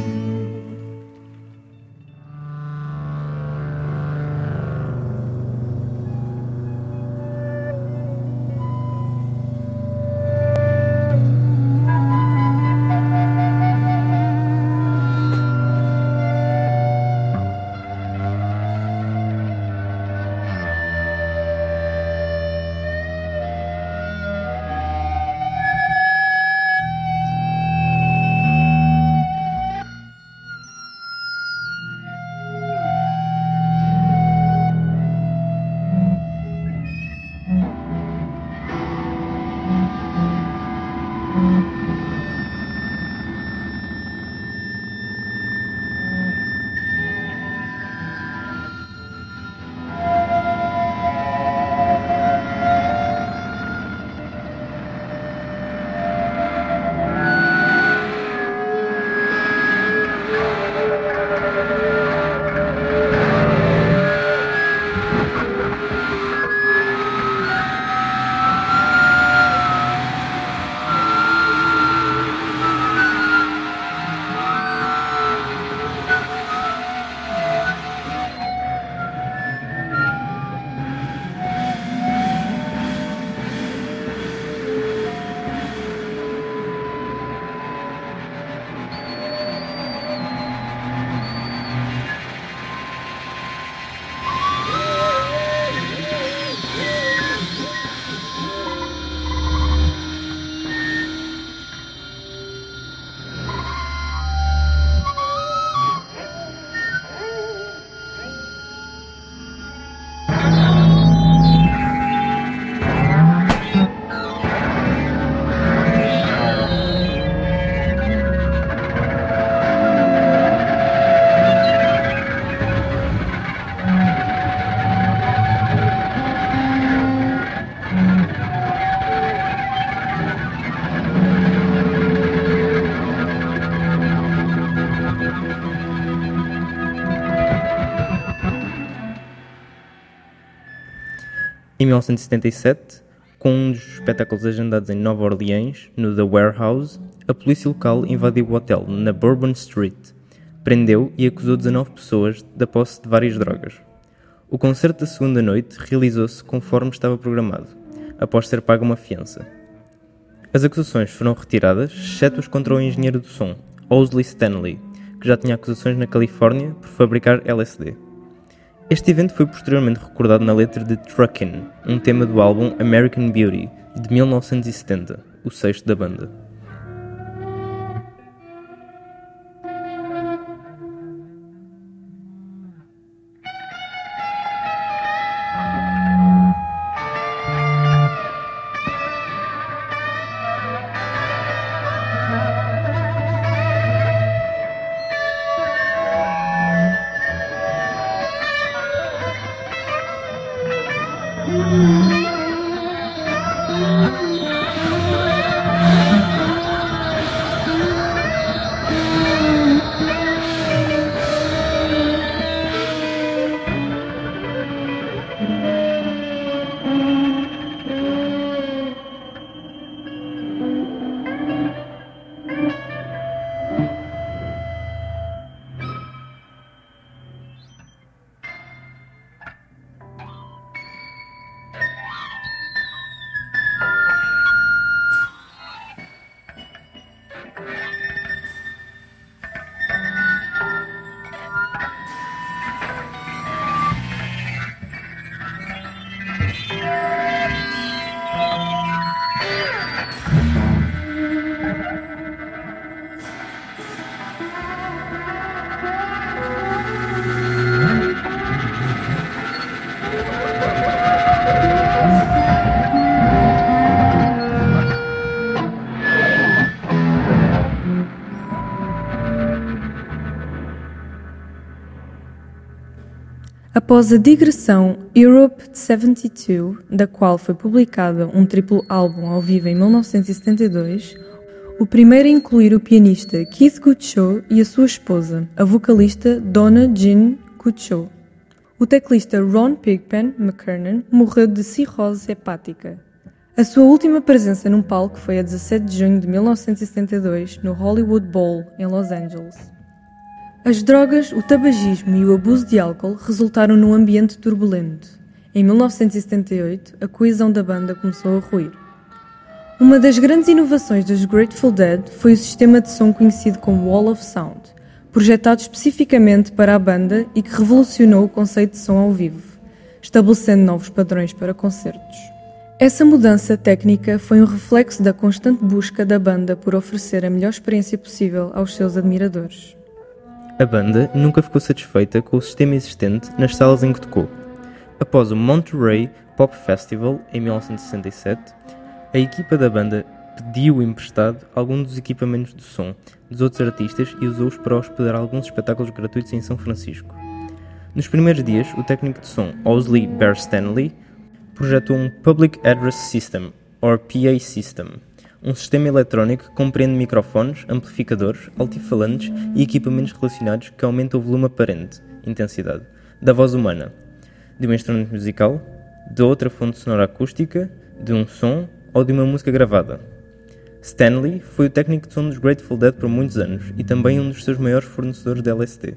Em 1977, com um dos espetáculos agendados em Nova Orleans, no The Warehouse, a polícia local invadiu o hotel na Bourbon Street, prendeu e acusou 19 pessoas da posse de várias drogas. O concerto da segunda noite realizou-se conforme estava programado, após ser paga uma fiança. As acusações foram retiradas, exceto as contra o engenheiro do som, Owsley Stanley, que já tinha acusações na Califórnia por fabricar LSD. Este evento foi posteriormente recordado na letra de Truckin', um tema do álbum American Beauty, de 1970, o sexto da banda. Após a digressão Europe 72, da qual foi publicado um triplo álbum ao vivo em 1972, o primeiro a incluir o pianista Keith Gutschall e a sua esposa, a vocalista Donna Jean Gutschall. O teclista Ron Pigpen McKernan morreu de cirrose hepática. A sua última presença num palco foi a 17 de junho de 1972, no Hollywood Bowl, em Los Angeles. As drogas, o tabagismo e o abuso de álcool resultaram num ambiente turbulento. Em 1978, a coesão da banda começou a ruir. Uma das grandes inovações dos Grateful Dead foi o sistema de som conhecido como Wall of Sound, projetado especificamente para a banda e que revolucionou o conceito de som ao vivo, estabelecendo novos padrões para concertos. Essa mudança técnica foi um reflexo da constante busca da banda por oferecer a melhor experiência possível aos seus admiradores. A banda nunca ficou satisfeita com o sistema existente nas salas em que tocou. Após o Monterey Pop Festival, em 1967, a equipa da banda pediu emprestado alguns dos equipamentos de som dos outros artistas e usou-os para hospedar alguns espetáculos gratuitos em São Francisco. Nos primeiros dias, o técnico de som Owsley Bear Stanley projetou um Public Address System, ou PA System, um sistema eletrónico que compreende microfones, amplificadores, altifalantes e equipamentos relacionados que aumentam o volume aparente, intensidade, da voz humana, de um instrumento musical, de outra fonte sonora acústica, de um som ou de uma música gravada. Stanley foi o técnico de som dos Grateful Dead por muitos anos e também um dos seus maiores fornecedores de LSD.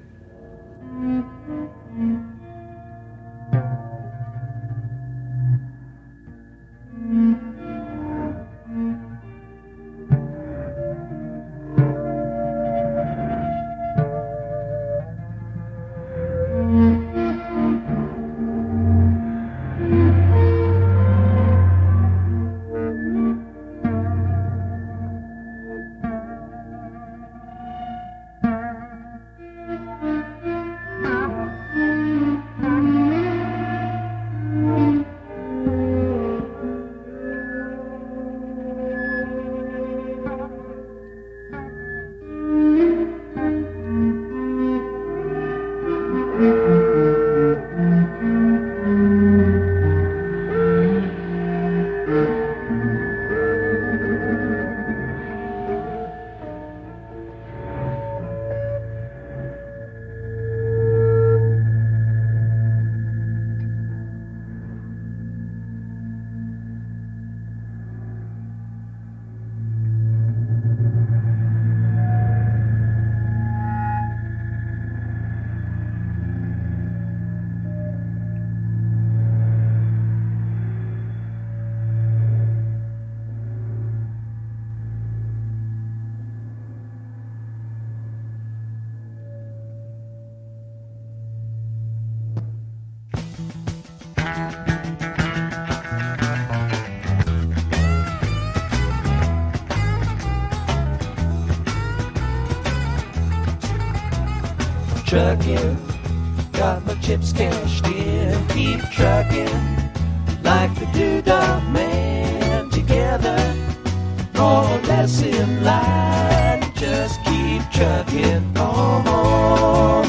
trucking, got my chips cashed in. Keep trucking like the Doodah Man. Together, more or less in line. Just keep trucking on.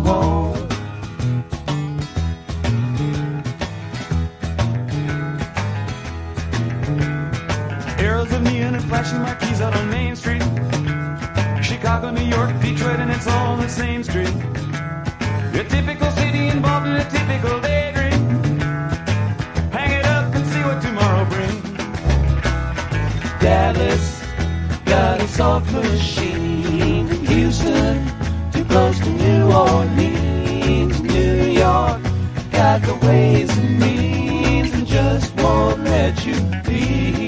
Arrows of neon and flashing marquees out on Main Street. Chicago, New York, Detroit, and it's all on the same street. A typical city involved in a typical daydream. Hang it up and see what tomorrow brings. Dallas got a soft machine. Houston, too close to New Orleans. New York got the ways and means and just won't let you be.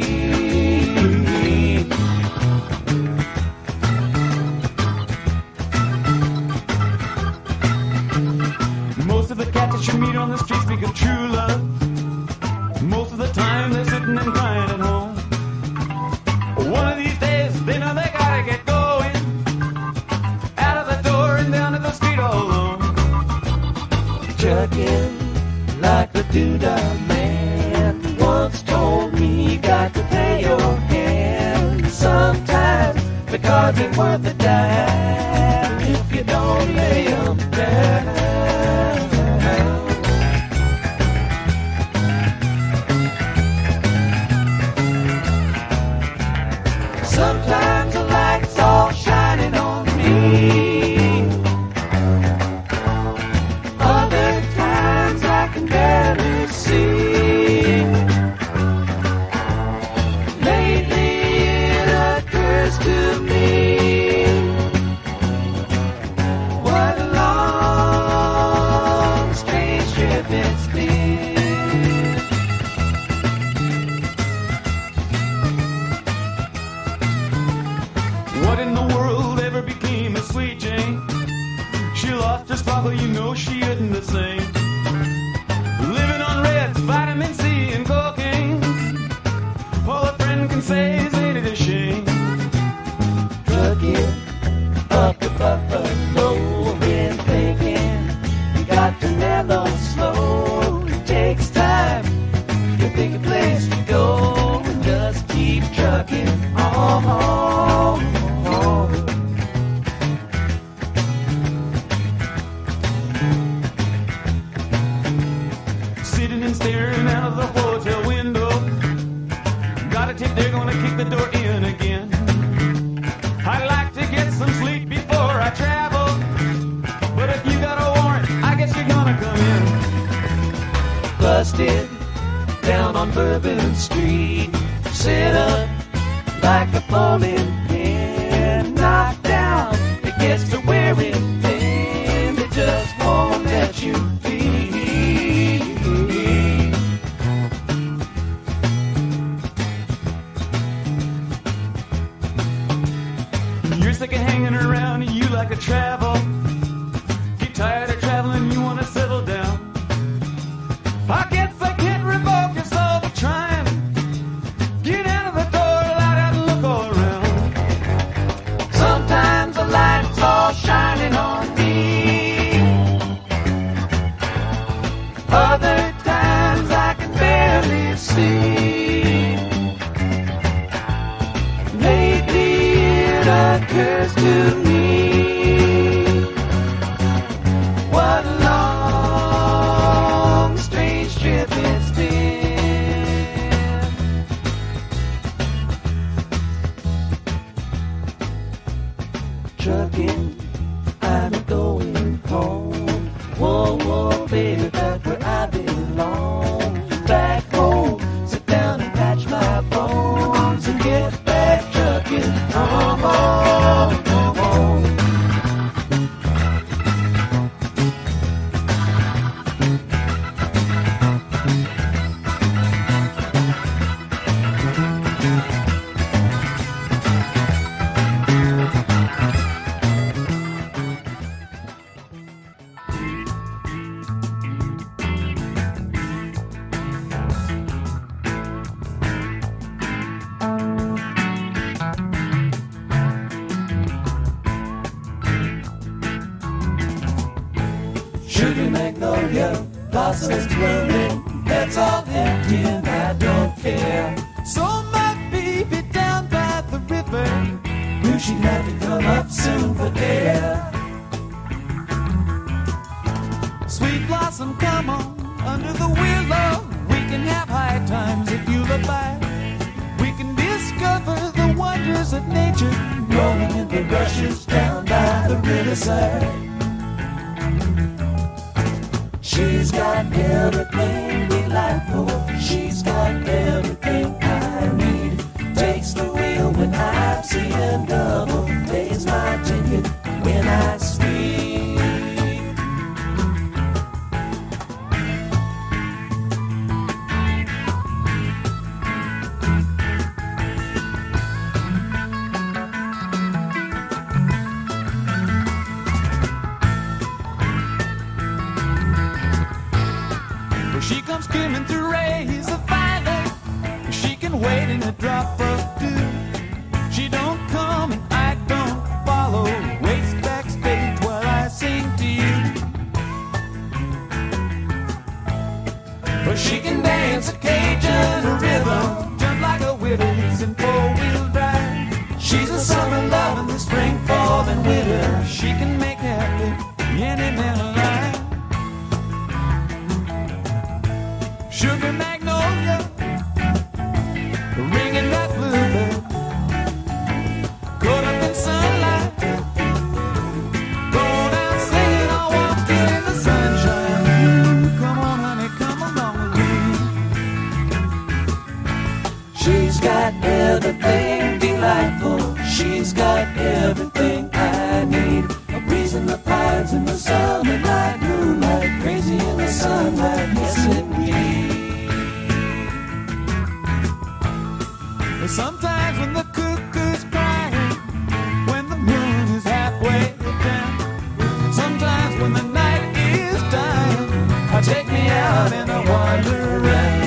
Most of the cats that you meet on the street speak of true love. Most of the time they're sitting and crying at home. One of these days they know they gotta get going. Out of the door and down to the street all alone. Trucking like the Doodah Man once told me, you got to pay your hand. Sometimes the cards ain't worth a dime if you don't lay 'em down. Sometimes the light's all shining on me. Other times I can barely see. Lately it occurs to me, what a long, strange trip it's been. What in the world ever became of Sweet Jane? She lost her sparkle, you know she isn't the same. Living on reds, vitamin C and cocaine. All a friend can say is ain't it a shame? Trucking up the Buffalo, been thinking you got to mellow slow. It takes time to pick a place to go and just keep trucking on. Sitting and staring out of the hotel window. Got a tip they're gonna kick the door in again. I'd like to get some sleep before I travel, but if you got a warrant, I guess you're gonna come in. Busted down on Bourbon Street, set up like a bowling pin. Knocked down, it gets to wearing thin. It just won't let you be. You're sick of hanging around, you like to travel. Get tired of traveling, you wanna settle down. I guess I can't revoke your soul for trying. Get out of the door, light out and look all around. Sometimes the light's all shining on me. Other times I can barely see. Lately it occurs to me, what a long, strange trip it's been. Trucking, I'm going home. Whoa, whoa, baby, back where I belong. Back home, sit down and patch my bones and get back trucking. Home. magnolia, blossoms blooming, that's all empty and I don't care. So my baby down by the river Knew she'd have to come up soon for air. Sweet blossom, come on, under the willow. We can have high times if you'll abide. We can discover the wonders of nature, Rolling in the rushes down by the riverside. She's got everything delightful. She's got everything I need. Takes the wheel when I'm seeing double. Pays my ticket when I speak. She comes skimming through rays of violet. She can wait in a drop of dew. She don't come and I don't follow. Waits backstage while I sing to you. But she can dance a Cajun rhythm, jump like a Withers in four-wheel drive. She's a summer love in the spring, fall, and winter. She can make happy any man alive. Sugar magnolia, ringing that bluebird, caught up in sunlight, go down singing, I'll walk in the sunshine. Come on, honey, come along with me. She's got everything delightful. She's got everything I need. A breeze in the pines in the summer night, moonlight, crazy in the sunlight, yes indeed. Sometimes when the cuckoo's crying, when the moon is halfway down, sometimes when the night is dying, take me out and I wander around.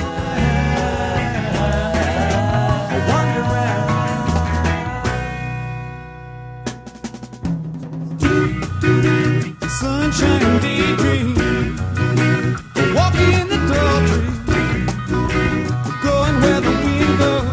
I wander around. Sunshine daydream, walking in the tall trees, going where the wind goes.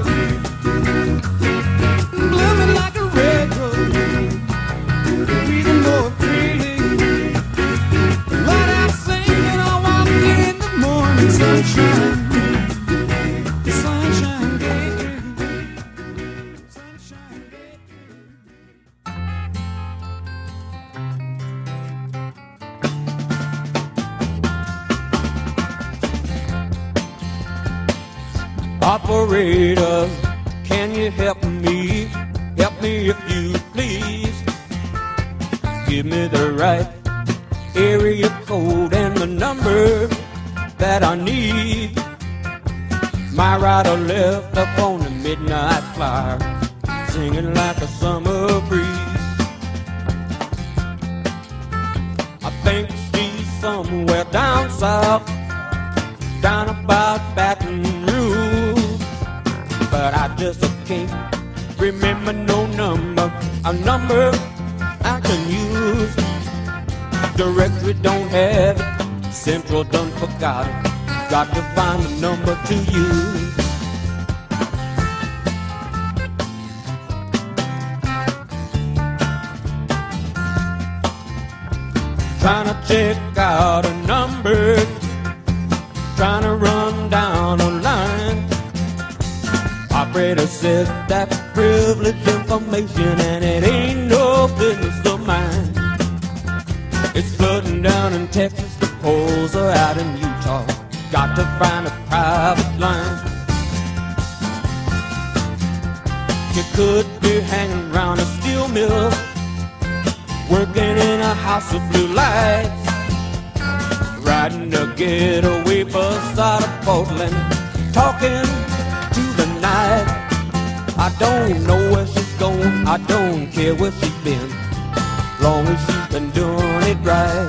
Blooming like a red rose, breathing more freely. Light out singing, I walk in the morning sunshine. Sunshine daydream, sunshine daydream. Operator, can you help me? Help me if you please. Give me the right area code and the number that I need. My right or left up on the midnight flyer, singing like a summer breeze. I think she's somewhere down south, down about Baton Rouge, but I just can't remember no number, a number I can use. Directory don't have it, Central done forgot it. Got to find a number to use. Trying to check out a number, trying to run down a line. Operator says that's privileged information and it ain't no business of mine. It's flooding down in Texas, the poles are out in Utah. Got to find a private line. You could be hanging around a steel mill, working in a house of blue lights, riding a getaway bus out of Portland, talking to the night. I don't know where she's going, I don't care where she's been, long as she's been doing it right.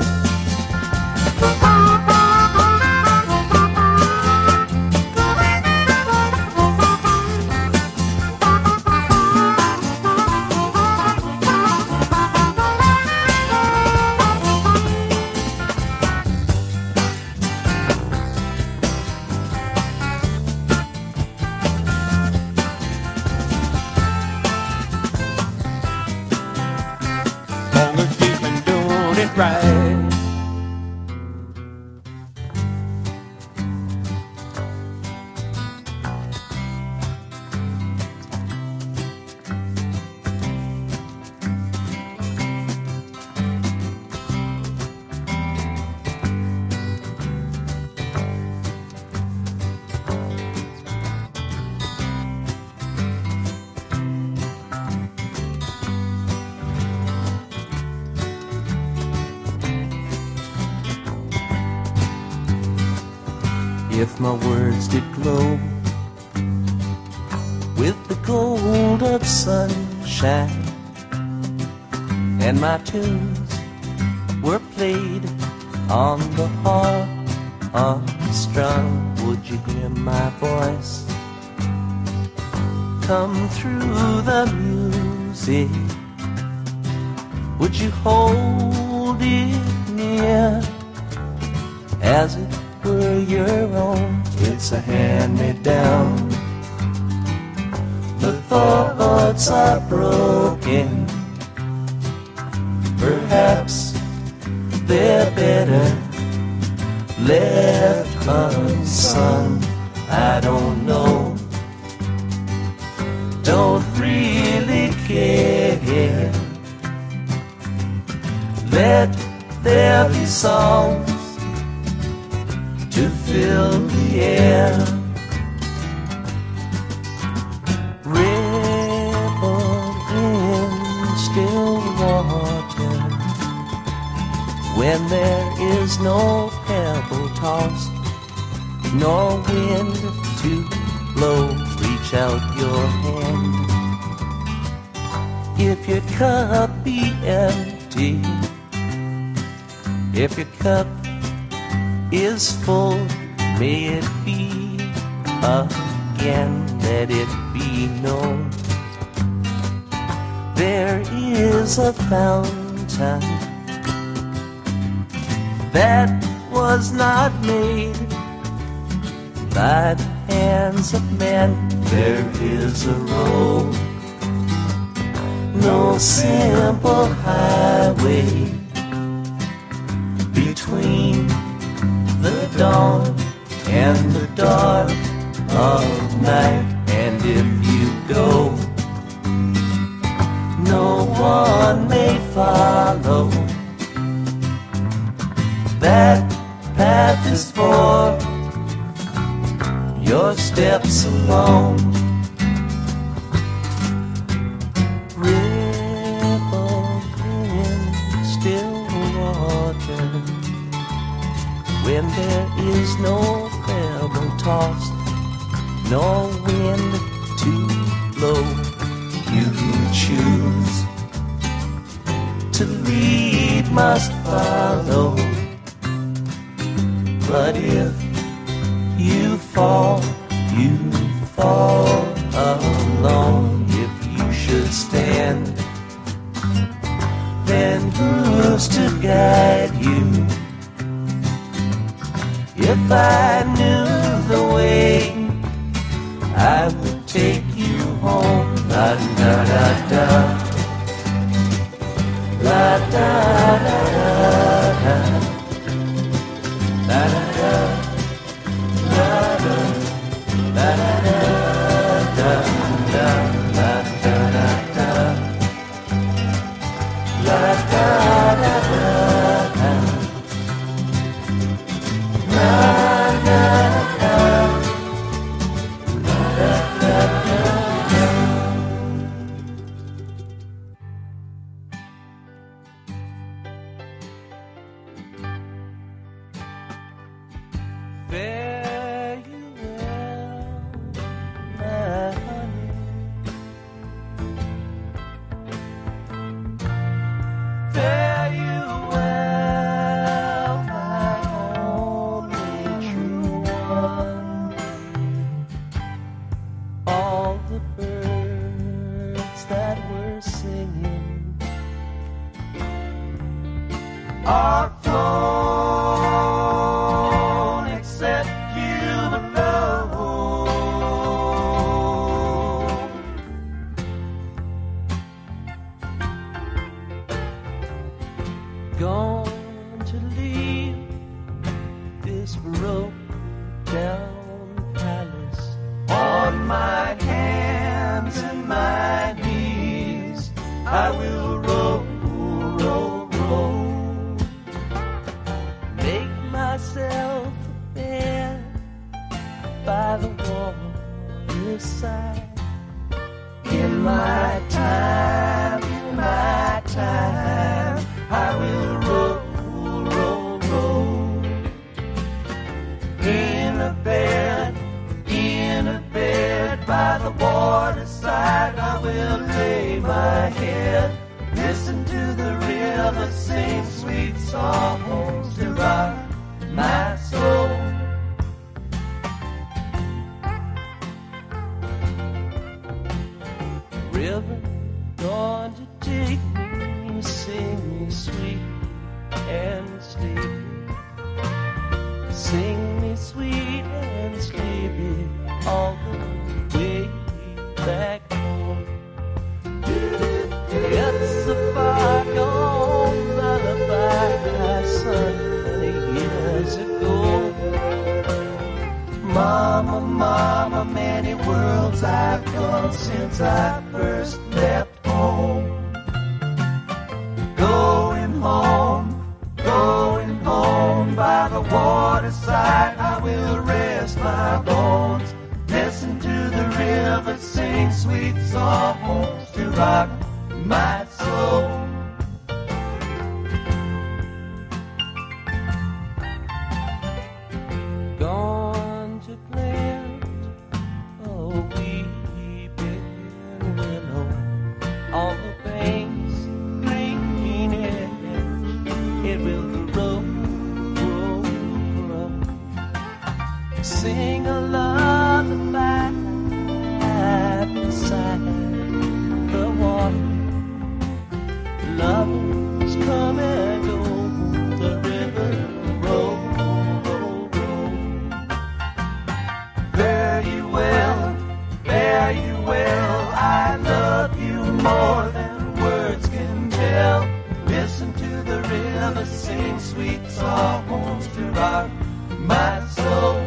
if my words did glow with the gold of sunshine, and my tunes were played on the harp unstrung, would you hear my voice come through the music? Would you hold it near as it were your own? It's a hand-me-down. The thoughts are broken. Perhaps they're better left unsung. I don't know. Don't really care. Let there be songs to fill the air. Ripple in still water when there is no pebble tossed, nor wind to blow. Reach out your hand. If your cup be empty, if your cup is full, may it be again, let it be known. There is a fountain that was not made by the hands of men. There is a road, no simple highway between the dawn and the dark of night. And if you go, no one may follow. That path is for your steps alone. Ripple in still water when there is no pebble tossed, no wind to blow. You choose to lead, must follow. But if you fall alone. If you should stand, then who's to guide you? If I knew the way, I would take you home. La da da da, la da da da, la da da, la da, la da da da, la da da da, la da da da, la da da. Fare you well, my honey. Fare you well, my only true one. All the birds that were singing are flown, except you alone. Gone to leave this broke-down palace on my hands and my knees. I will roll, roll, roll. Make myself a bed by the waterside. In my time, I will roll, roll, roll in a bed waterside I will lay my head. Listen to the river sing sweet songs to rock my soul. River, going to take me, sing me sweet and sleepy. Sing me sweet and sleepy all the way back home. It's a far gone lullaby sung many years ago. Mama, mama, many worlds I've gone since I first left home. Going home by the waterside I will rest my bones. Listen to the river sing sweet songs to rock my soul. Gone to plant a weeping willow on the banks, green edge. It will grow, grow, grow. Sing a lullaby beside the water. Lovers come and go, the river roll, roll, roll. Fare you well, I love you more than words can tell. Listen to the river sing sweet songs to rock my soul.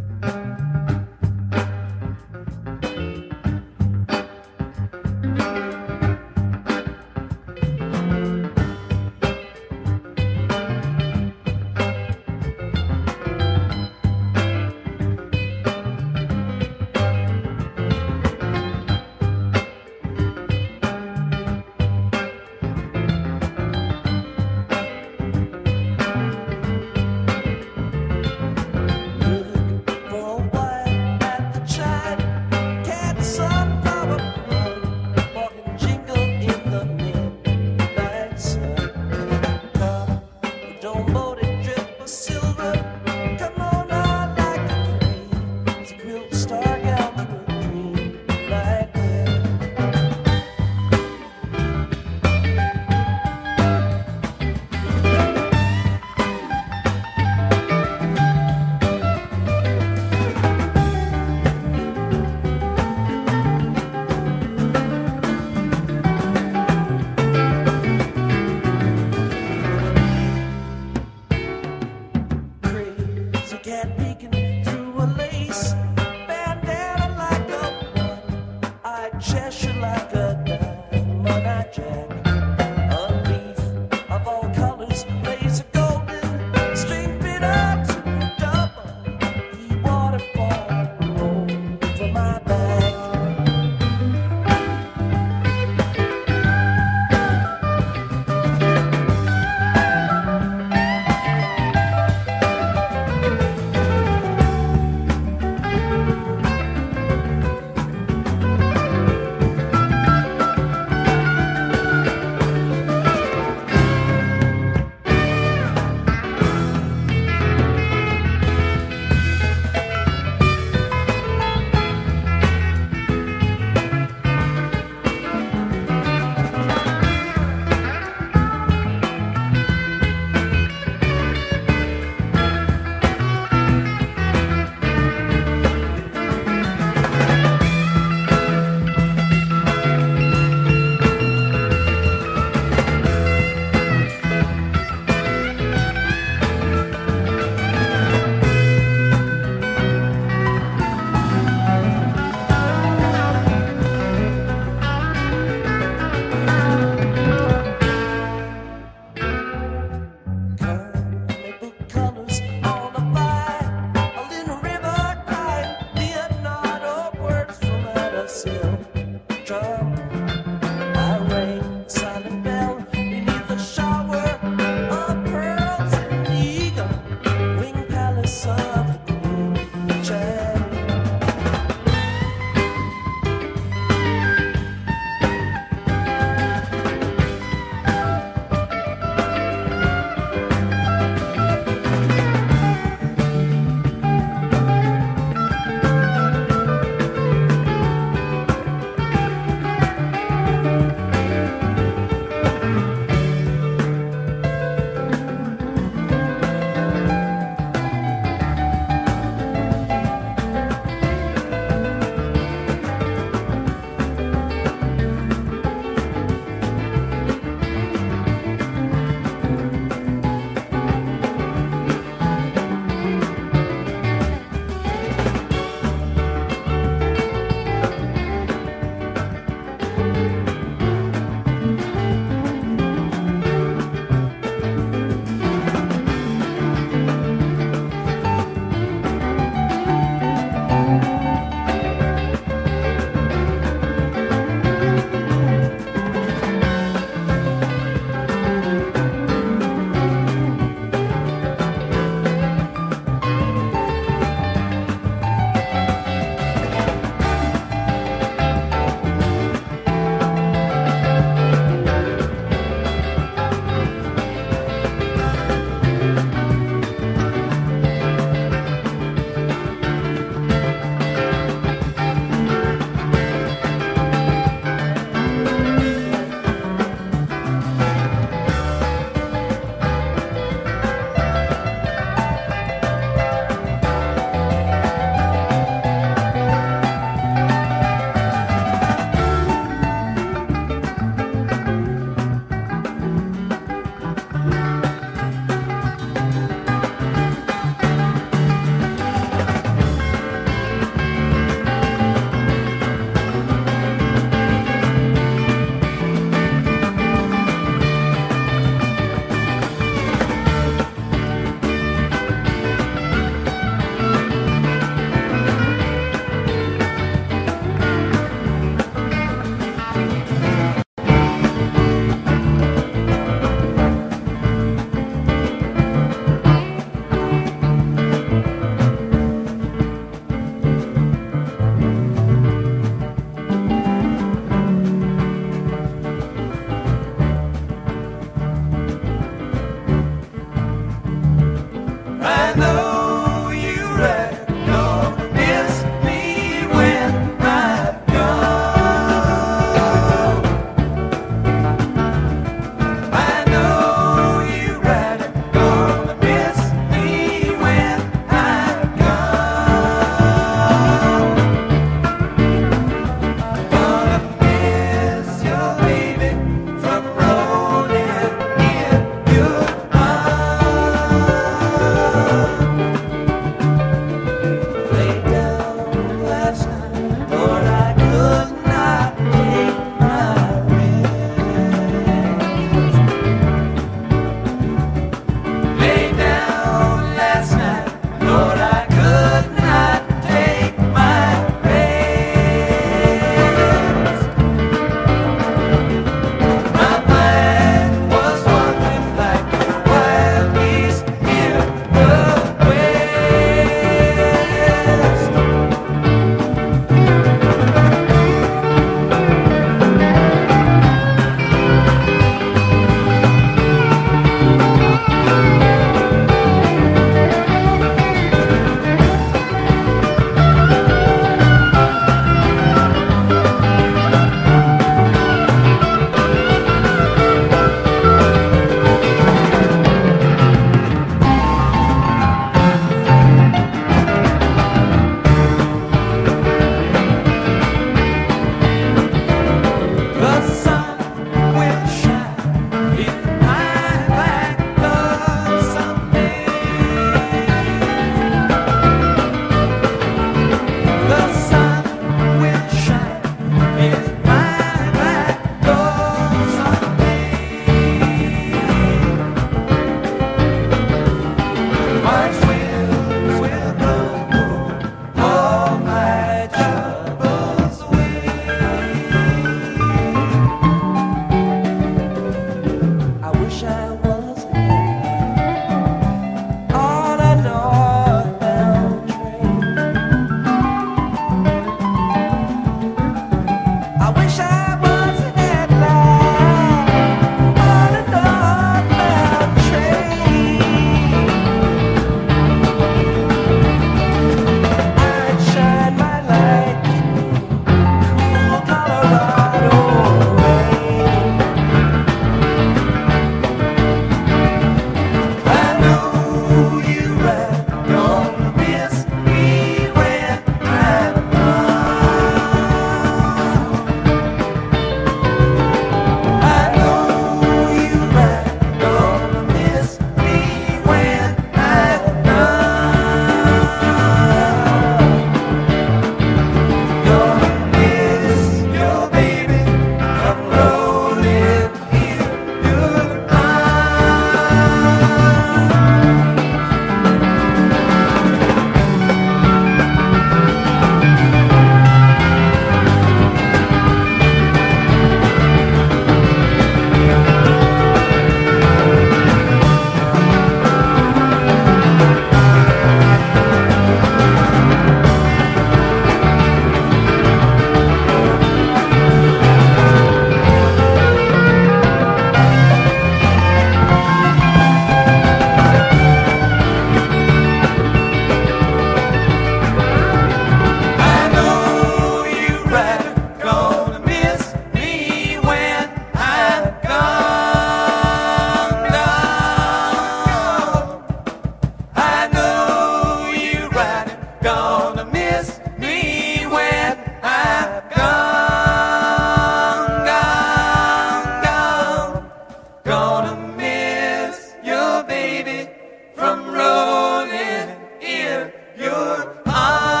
baby, from rolling in your arms.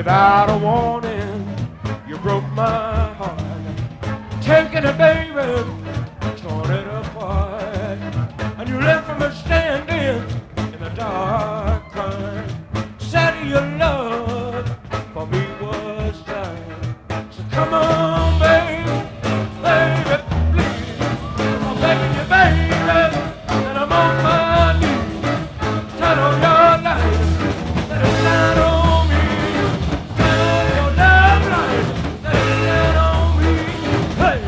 without a warning. You broke my heart, taking it, baby, torn it apart, and you left me standing in the dark, crying. Said your love for me was dying. So come on, baby, baby, please, I'm begging you, baby, and I'm on my knees. Turn on your light, let it shine on me. Turn your love light, let it shine on me. Hey,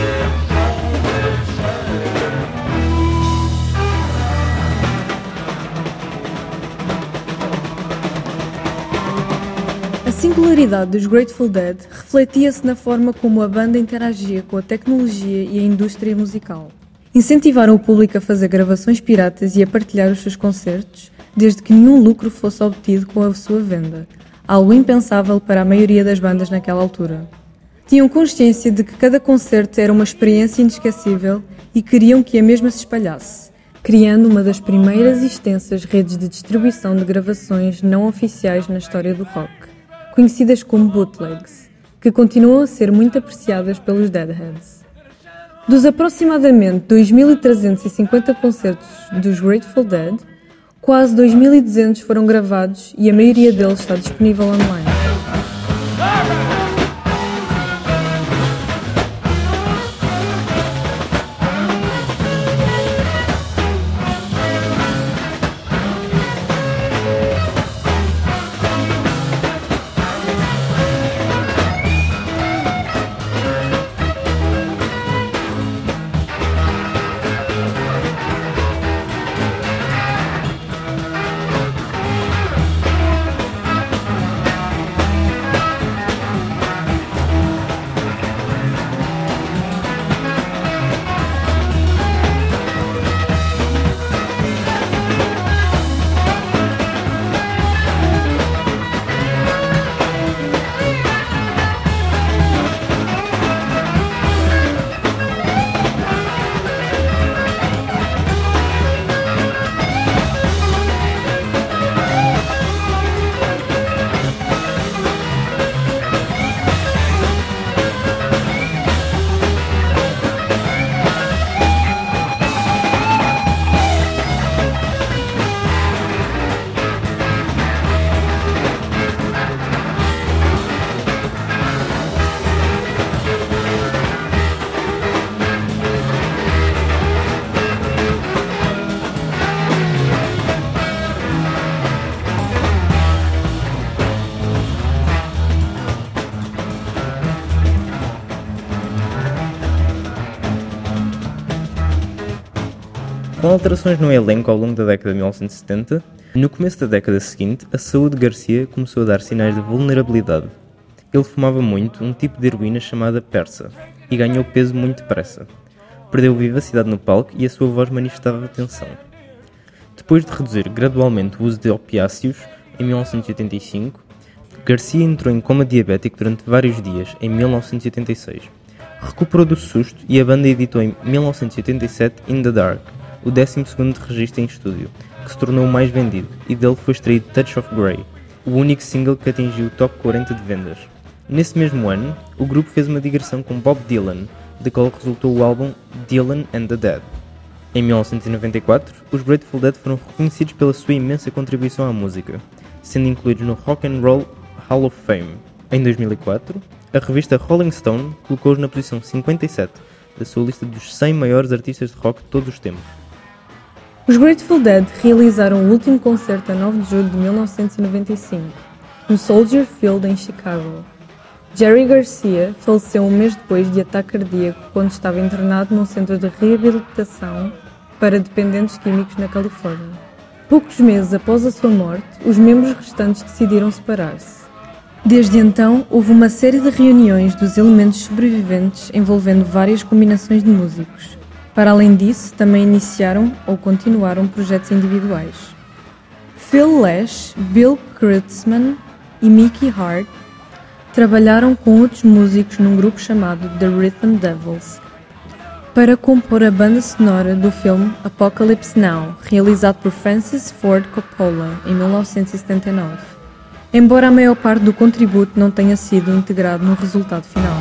A singularidade dos Grateful Dead refletia-se na forma como a banda interagia com a tecnologia e a indústria musical. Incentivaram o público a fazer gravações piratas e a partilhar os seus concertos, desde que nenhum lucro fosse obtido com a sua venda, algo impensável para a maioria das bandas naquela altura. Tinham consciência de que cada concerto era uma experiência inesquecível e queriam que a mesma se espalhasse, criando uma das primeiras e extensas redes de distribuição de gravações não oficiais na história do rock, conhecidas como bootlegs, que continuam a ser muito apreciadas pelos Deadheads. Dos aproximadamente 2.350 concertos dos Grateful Dead, quase 2.200 foram gravados e a maioria deles está disponível online. Com alterações no elenco ao longo da década de 1970, no começo da década seguinte, a saúde de Garcia começou a dar sinais de vulnerabilidade. Ele fumava muito um tipo de heroína chamada Persa e ganhou peso muito depressa. Perdeu vivacidade no palco e a sua voz manifestava tensão. Depois de reduzir gradualmente o uso de opiáceos, em 1985, Garcia entrou em coma diabético durante vários dias, em 1986. Recuperou do susto e a banda editou em 1987 In the Dark, o 12º registro em estúdio, que se tornou o mais vendido, e dele foi extraído Touch of Grey, o único single que atingiu o top 40 de vendas. Nesse mesmo ano, o grupo fez uma digressão com Bob Dylan, de qual resultou o álbum Dylan and the Dead. Em 1994, os Grateful Dead foram reconhecidos pela sua imensa contribuição à música, sendo incluídos no Rock and Roll Hall of Fame. Em 2004, a revista Rolling Stone colocou-os na posição 57 da sua lista dos 100 maiores artistas de rock de todos os tempos. Os Grateful Dead realizaram o último concerto a 9 de julho de 1995, no Soldier Field, em Chicago. Jerry Garcia faleceu um mês depois de ataque cardíaco quando estava internado num centro de reabilitação para dependentes químicos na Califórnia. Poucos meses após a sua morte, os membros restantes decidiram separar-se. Desde então, houve uma série de reuniões dos elementos sobreviventes envolvendo várias combinações de músicos. Para além disso, também iniciaram ou continuaram projetos individuais. Phil Lesh, Bill Kreutzmann e Mickey Hart trabalharam com outros músicos num grupo chamado The Rhythm Devils para compor a banda sonora do filme Apocalypse Now, realizado por Francis Ford Coppola em 1979. embora a maior parte do contributo não tenha sido integrado no resultado final.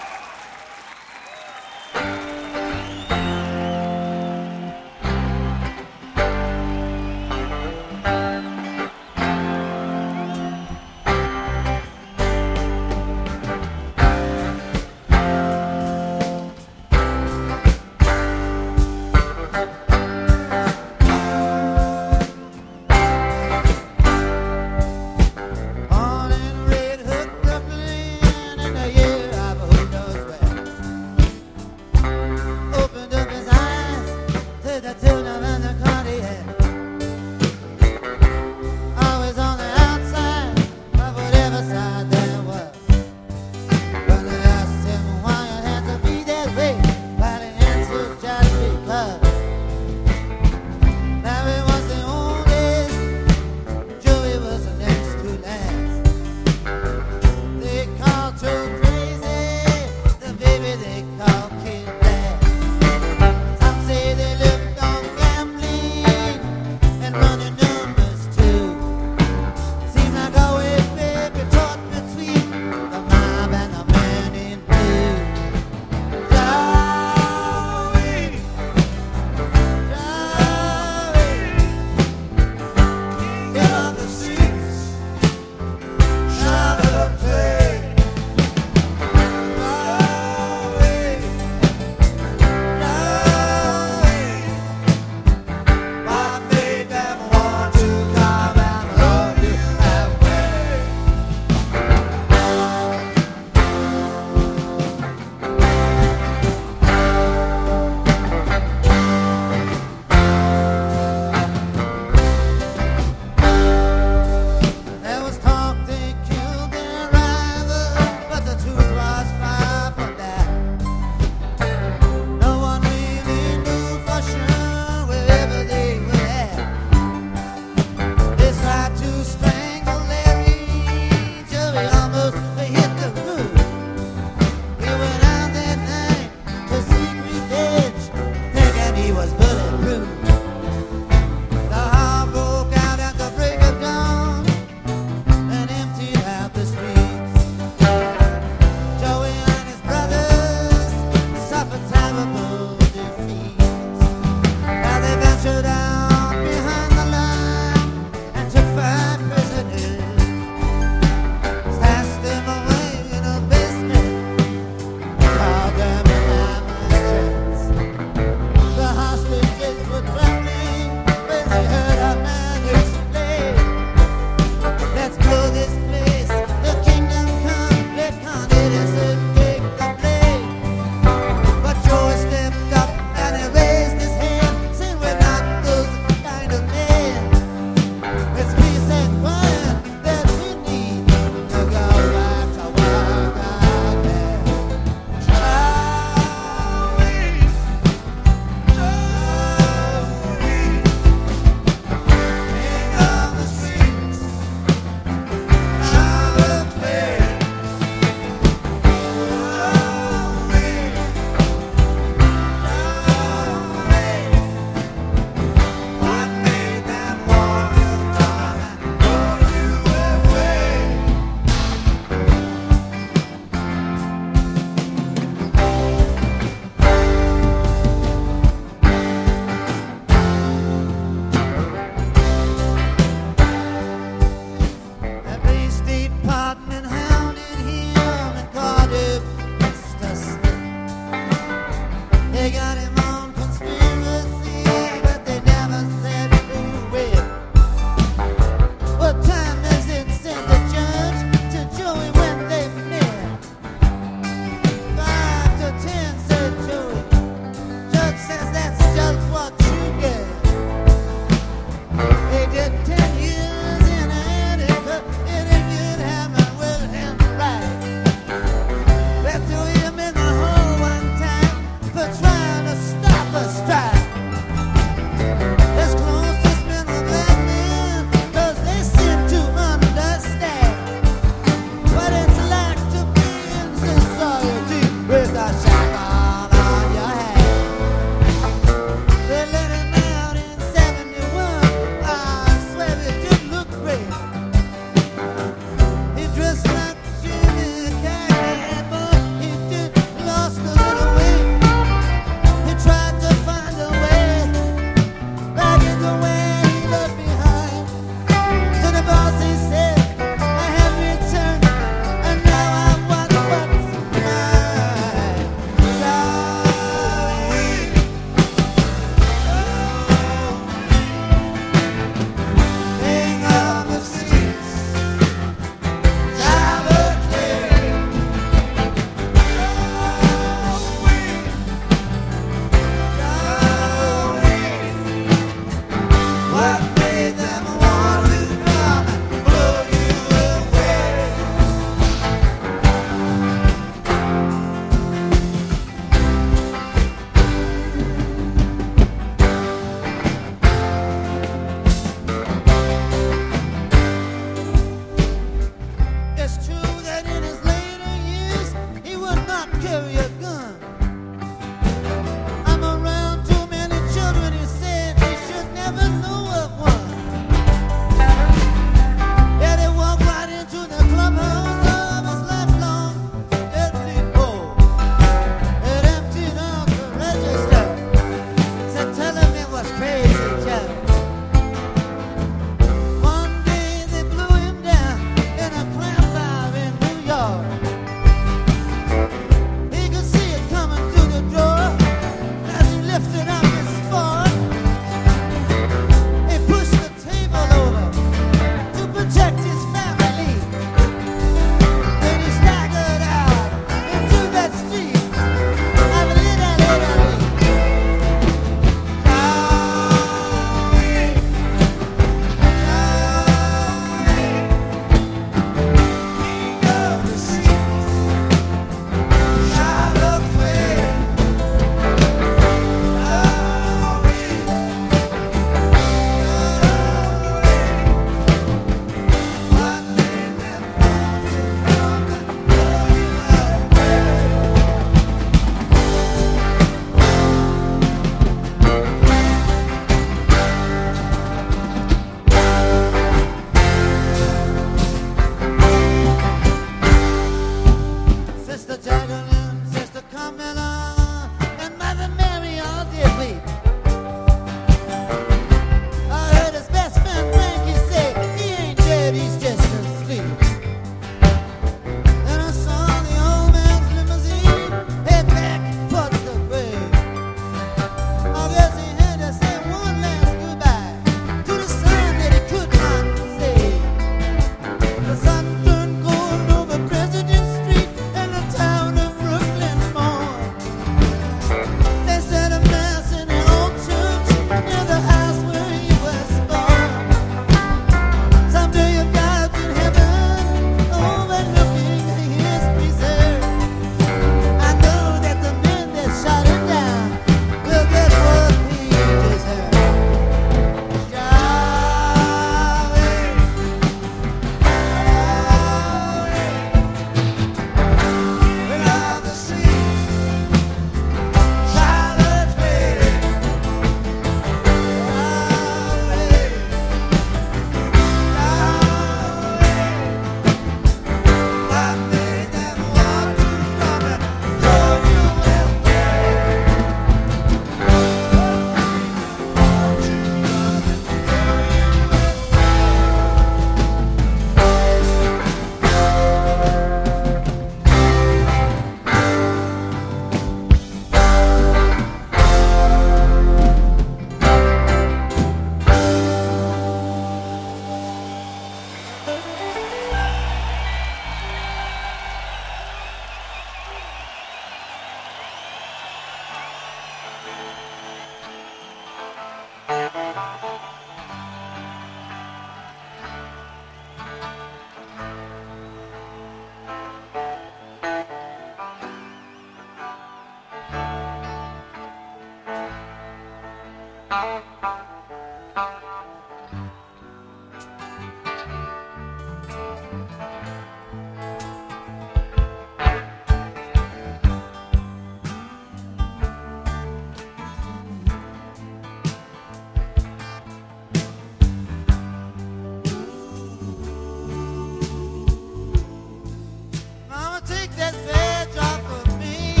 Mama, take that badge off of me.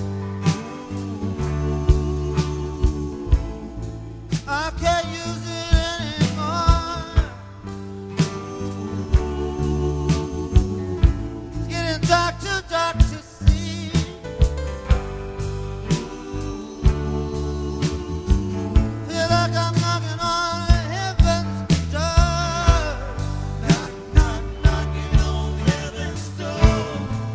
I can't use it anymore. It's getting too dark to see. Feel like I'm knocking on heaven's door. Knocking on heaven's door.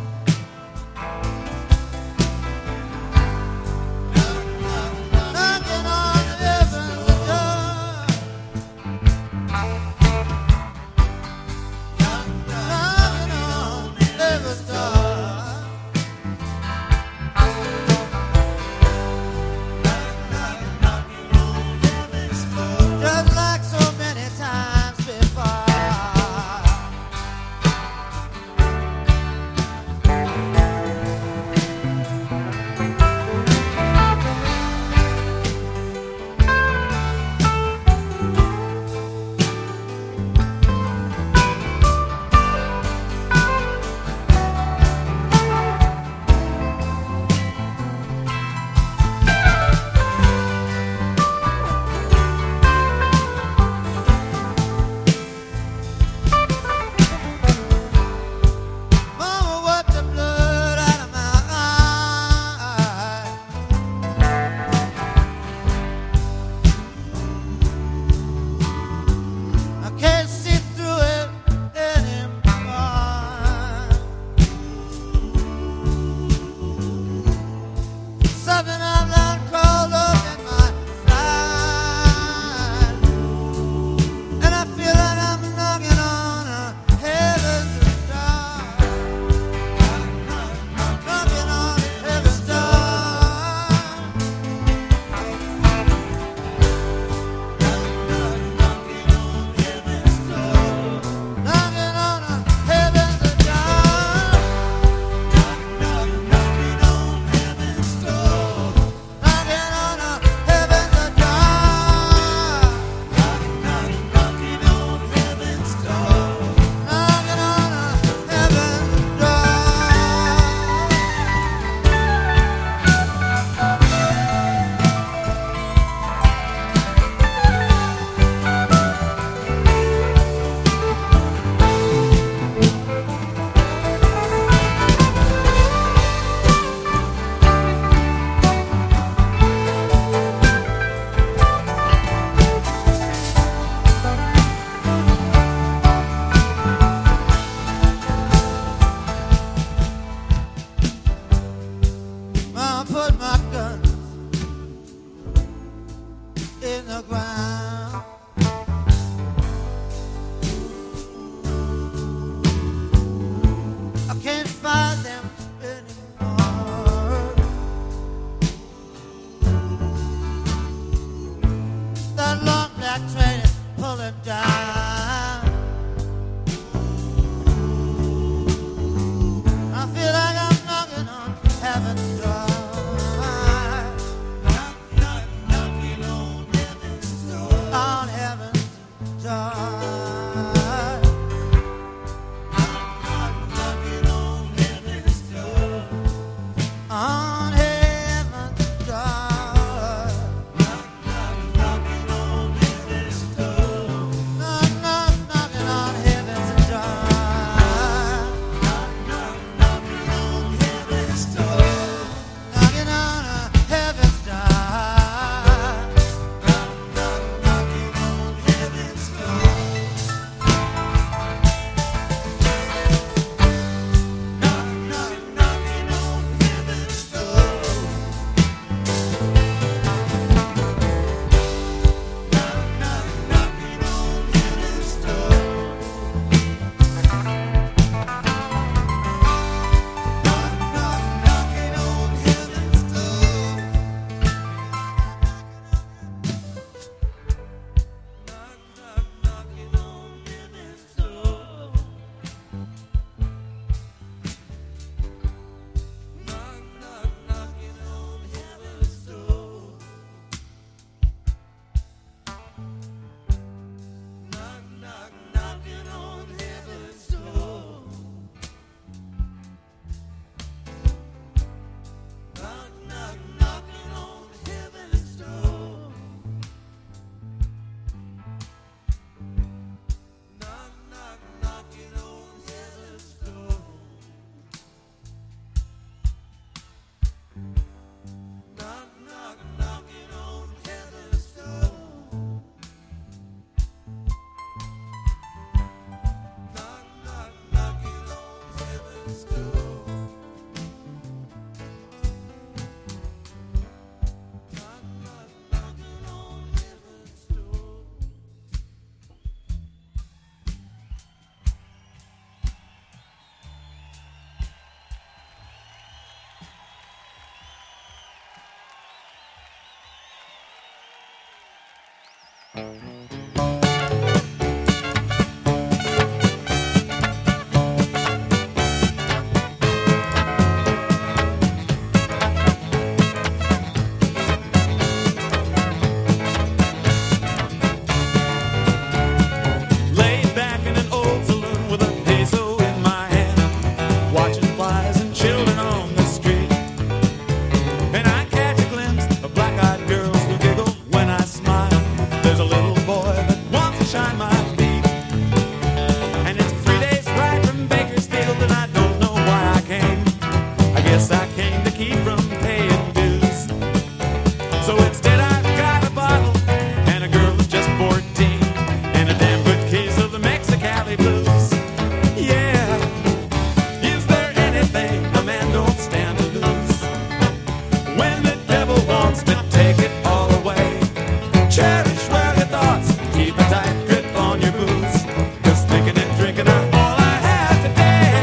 Knocking on heaven's door. Knocking on heaven's door. Just like so many times before. Mama, wipe the blood out of my eyes. I can't see through it anymore. Something I've learned crawled up in my side, and I feel like I'm knocking on a heaven's door. Knocking on heaven's door. Knocking on a heaven's door. Knocking on heaven's door. Knocking on a heaven's door. Knocking on heaven's door. Knocking on a heaven's door. I put my guns in the ground. I can't find them anymore. That long black train is pulling down. I feel like I'm knocking on heaven's door. Knocking on heaven's door. On heaven's door. Knocking on heaven's door. On heaven's door. Knocking on heaven's door. Knocking on heaven's door. Knocking on heaven's door. Knocking on a heaven's door. Knocking on heaven's door. Laid back in an old saloon with a peso in my hand, watching flies and children on the street. And I catch a glimpse of black-eyed girls who giggle when I smile. There's a little boy that wants to shine my feet. And it's 3 days ride from Bakersfield, and I don't know why I came. I guess I came to keep from paying dues. So instead I got a bottle and a girl who's just 14 and a damn good case of the Mexicali blues. Yeah, is there anything a man don't stand to lose? When the devil wants to take it all away, cherish well your thoughts, keep a tight grip on your booze. 'Cause thinking and drinking are all I have today.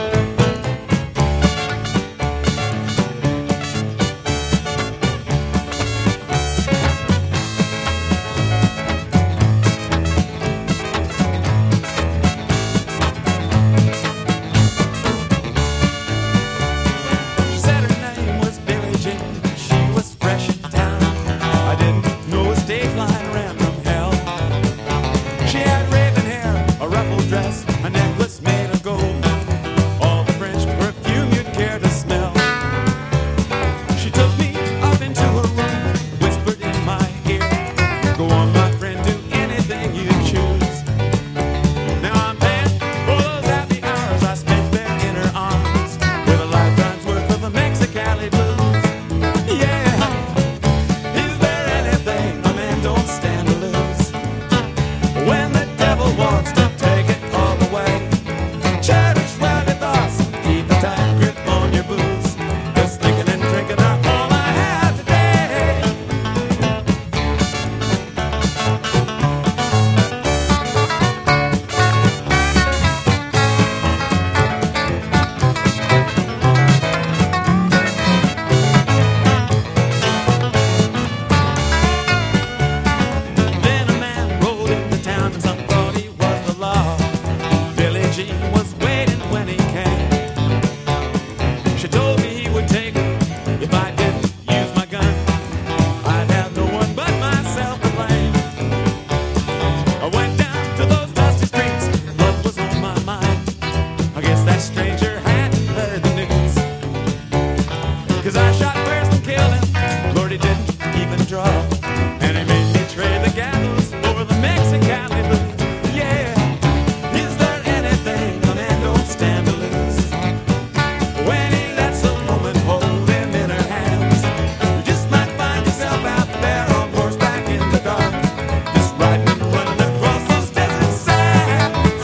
She said her name was Billie Jean. She was fresh in town. I didn't know a state line ran from hell. She had raven hair, a ruffled dress, a necklace made of gold, all the French perfume you'd care to smell. She took me up into her room, whispered in my ear, "Go on, my friend, do anything you choose." Now I'm paying for those happy hours I spent there in her arms, with a lifetime's worth of the Mexicali blues. Yeah, is there anything a man don't stand to lose? When the devil wants to take it all away, cherish well your thoughts, keep a tight grip on your booze. 'Cause thinking and drinking are all I have today. Then a man rode into town and some thought he was the law. Billie Jean was waiting when he came. She told me he would take her if I didn't use my gun. I'd have no one but myself to blame. I went down to those dusty streets, what was on my mind? I guess that stranger hadn't heard the news. 'Cause I shot first and killed him, Lord, he didn't even draw. And he made me trade the gallows for the Mexicali blues. Yeah, is there anything a man don't stand to lose? When he lets a woman hold him in her hands, you just might find yourself out there on horseback in the dark, just riding and running across those desert sands.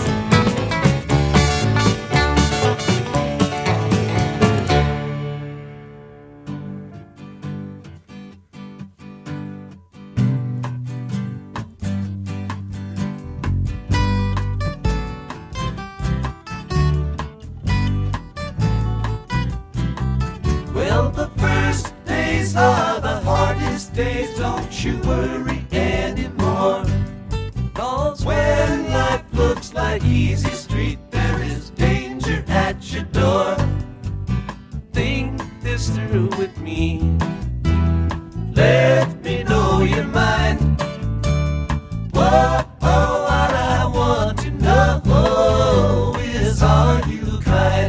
Well, the first days are the hardest days, don't you worry anymore. 'Cause when life looks like easy street, there is danger at your door. Think this through with me, let me know your mind. Whoa, what I want to know is, are you kind?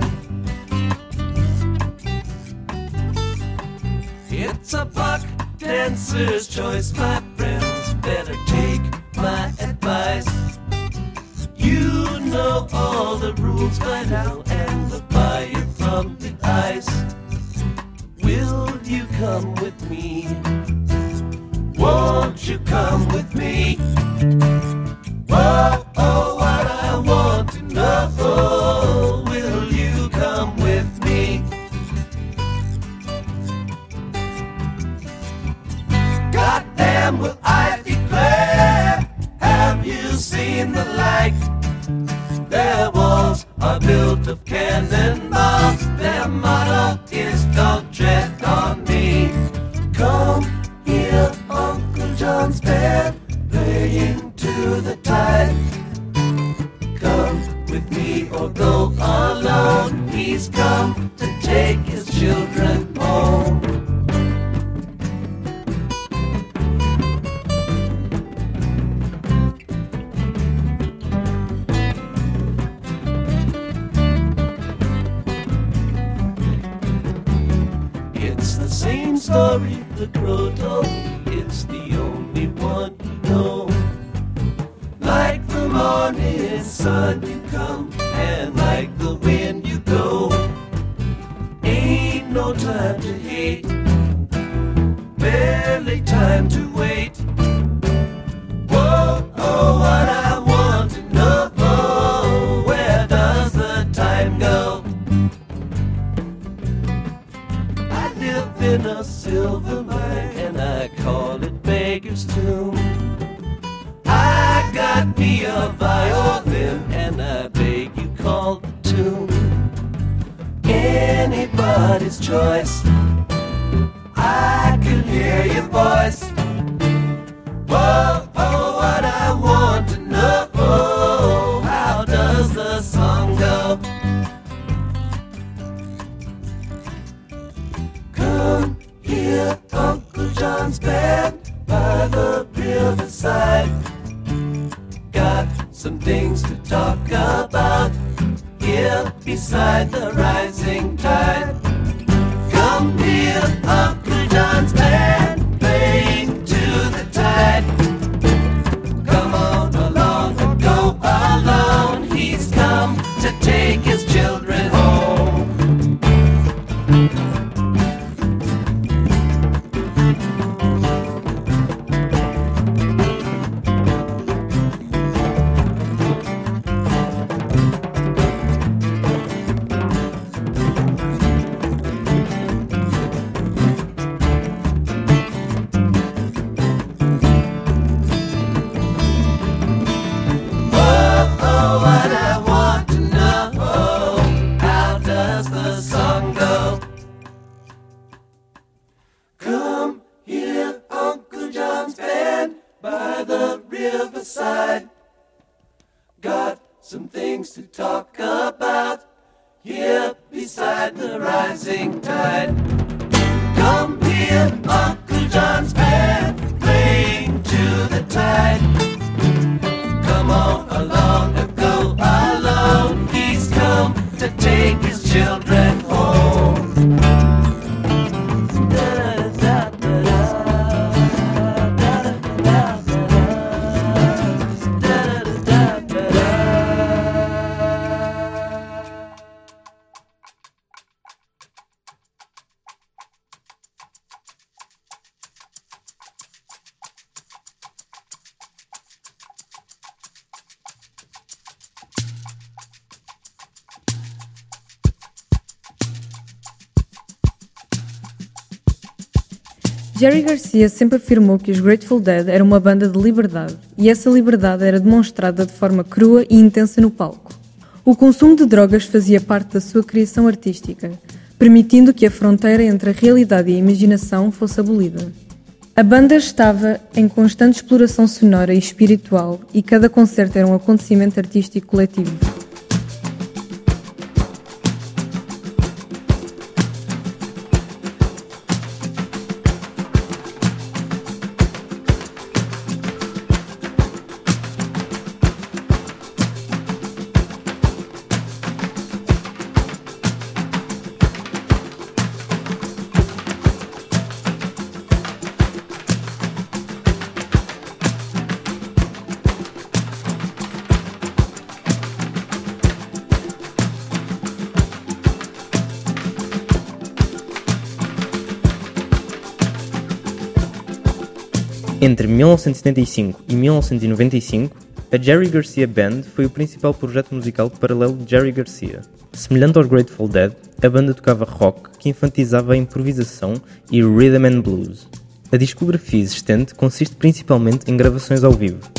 It's a buck dancer's choice, my friends. Better take my advice. You know all the rules by now, and the fire from the ice. Will you come with me? Won't you come with me? Whoa, what I want to know. Will you come with me? Goddamn, will I declare, have you seen the like? Their walls are built of cannonballs, their motto is don't tread on me. Come here, Uncle John's bed, lay side. Come with me or go alone. He's come to take his children home. It's the same story the crow told me. It's the only one you know. Like the morning sun you come, and like the wind you go. Ain't no time to hate, barely time to wait. Whoa, oh, what I want to know, where does the time go? I live in a silver mine, and I call it Beggar's Tomb. I got me a violin, and I beg you call the tune. Anybody's choice, I can hear your voice. Whoa, oh, what I want to know, how does the song go? Come here, Uncle John's band by the riverside. Got some things to talk about here beside the rising tide. Come here, Uncle John's band playing to the tide. Come on along and go alone. He's come to take his children home. Got some things to talk about here beside the rising tide. Come here, Uncle John's band playing to the tide. Come on along and go alone. He's come to take his children home. Jerry Garcia sempre afirmou que os Grateful Dead era uma banda de liberdade, e essa liberdade era demonstrada de forma crua e intensa no palco. O consumo de drogas fazia parte da sua criação artística, permitindo que a fronteira entre a realidade e a imaginação fosse abolida. A banda estava em constante exploração sonora e espiritual, e cada concerto era um acontecimento artístico coletivo. Entre 1975 e 1995, a Jerry Garcia Band foi o principal projeto musical paralelo de Jerry Garcia. Semelhante aos Grateful Dead, a banda tocava rock que enfatizava a improvisação e rhythm and blues. A discografia existente consiste principalmente em gravações ao vivo.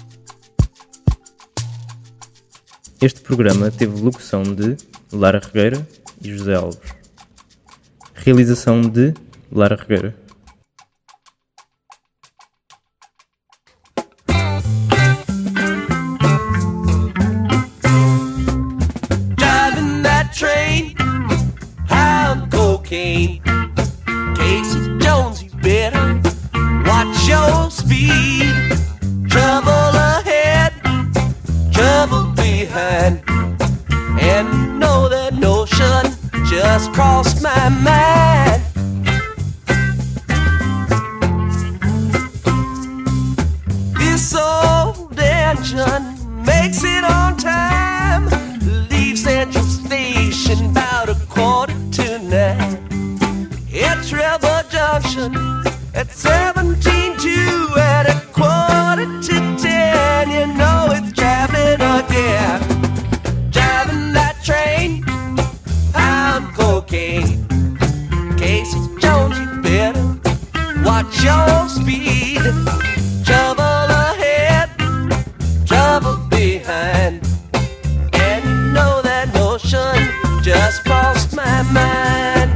Este programa teve locução de Lara Regueira e José Alves. Realização de Lara Regueira. behind. And know that notion just crossed my mind. This old engine makes it on time, leaves Central Station about 8:45. At Trevor Junction at 17:2, at 9:45. You know it's traveling again. Driving that train, I'm cocaine. Casey Jones, you better watch your speed. Trouble ahead, trouble behind. And you know that notion just crossed my mind.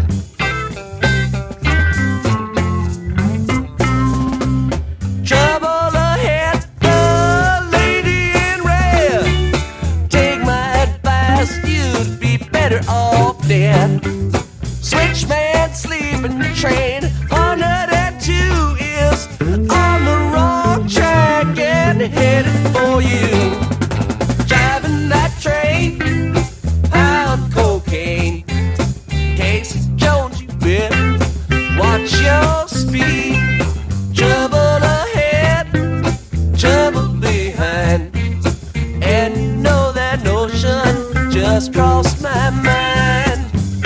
Trouble ahead, the lady in red. Take my advice, you'd be better off dead. Switchman sleeping train 102 is on the wrong track and headed for you. Driving that train, I'm cocaine. Casey Jones, you better watch your speed. Trouble ahead, trouble behind. And you know that notion just crossed my mind.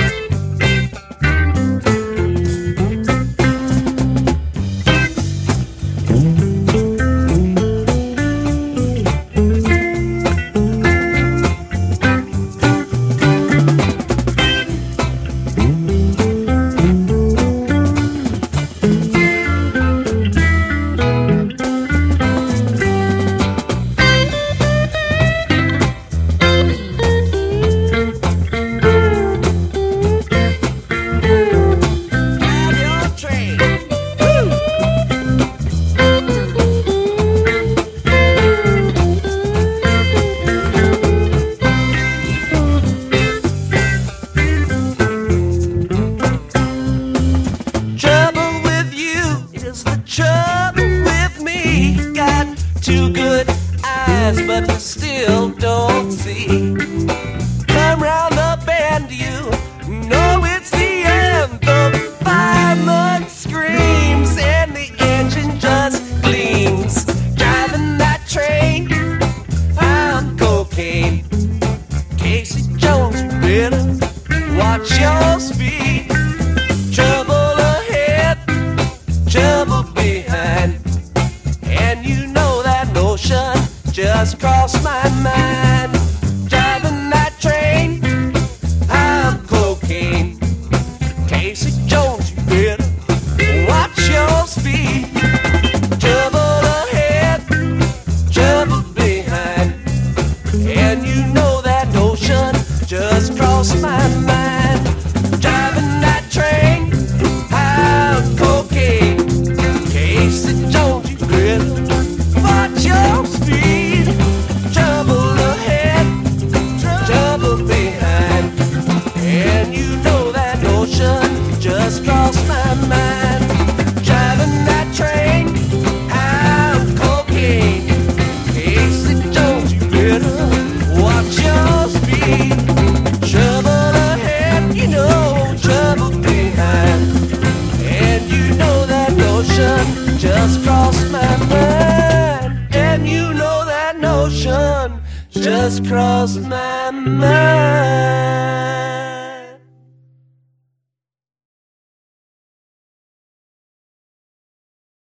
But still don't see. Come round the bend, you know it's the end. The fireman screams and the engine just gleams. Driving that train, I'm cocaine. Casey Jones, you better watch your speed. Trouble ahead, trouble behind. And you know that notion just crossed my mind. Driving that train, I'm cocaine. Casey Jones, you better watch your speed. Trouble ahead, trouble behind. And you know that notion just crossed my mind. Driving that train, I'm cocaine. Casey Jones, you better watch your speed. Trouble ahead, trouble behind. And you know that notion just crossed my mind. Driving that train, I'm cocaine. Casey Jones, you better watch your speed. Trouble ahead, you know, trouble behind. And you know that notion just crossed my mind. And you know that notion just crossed my mind.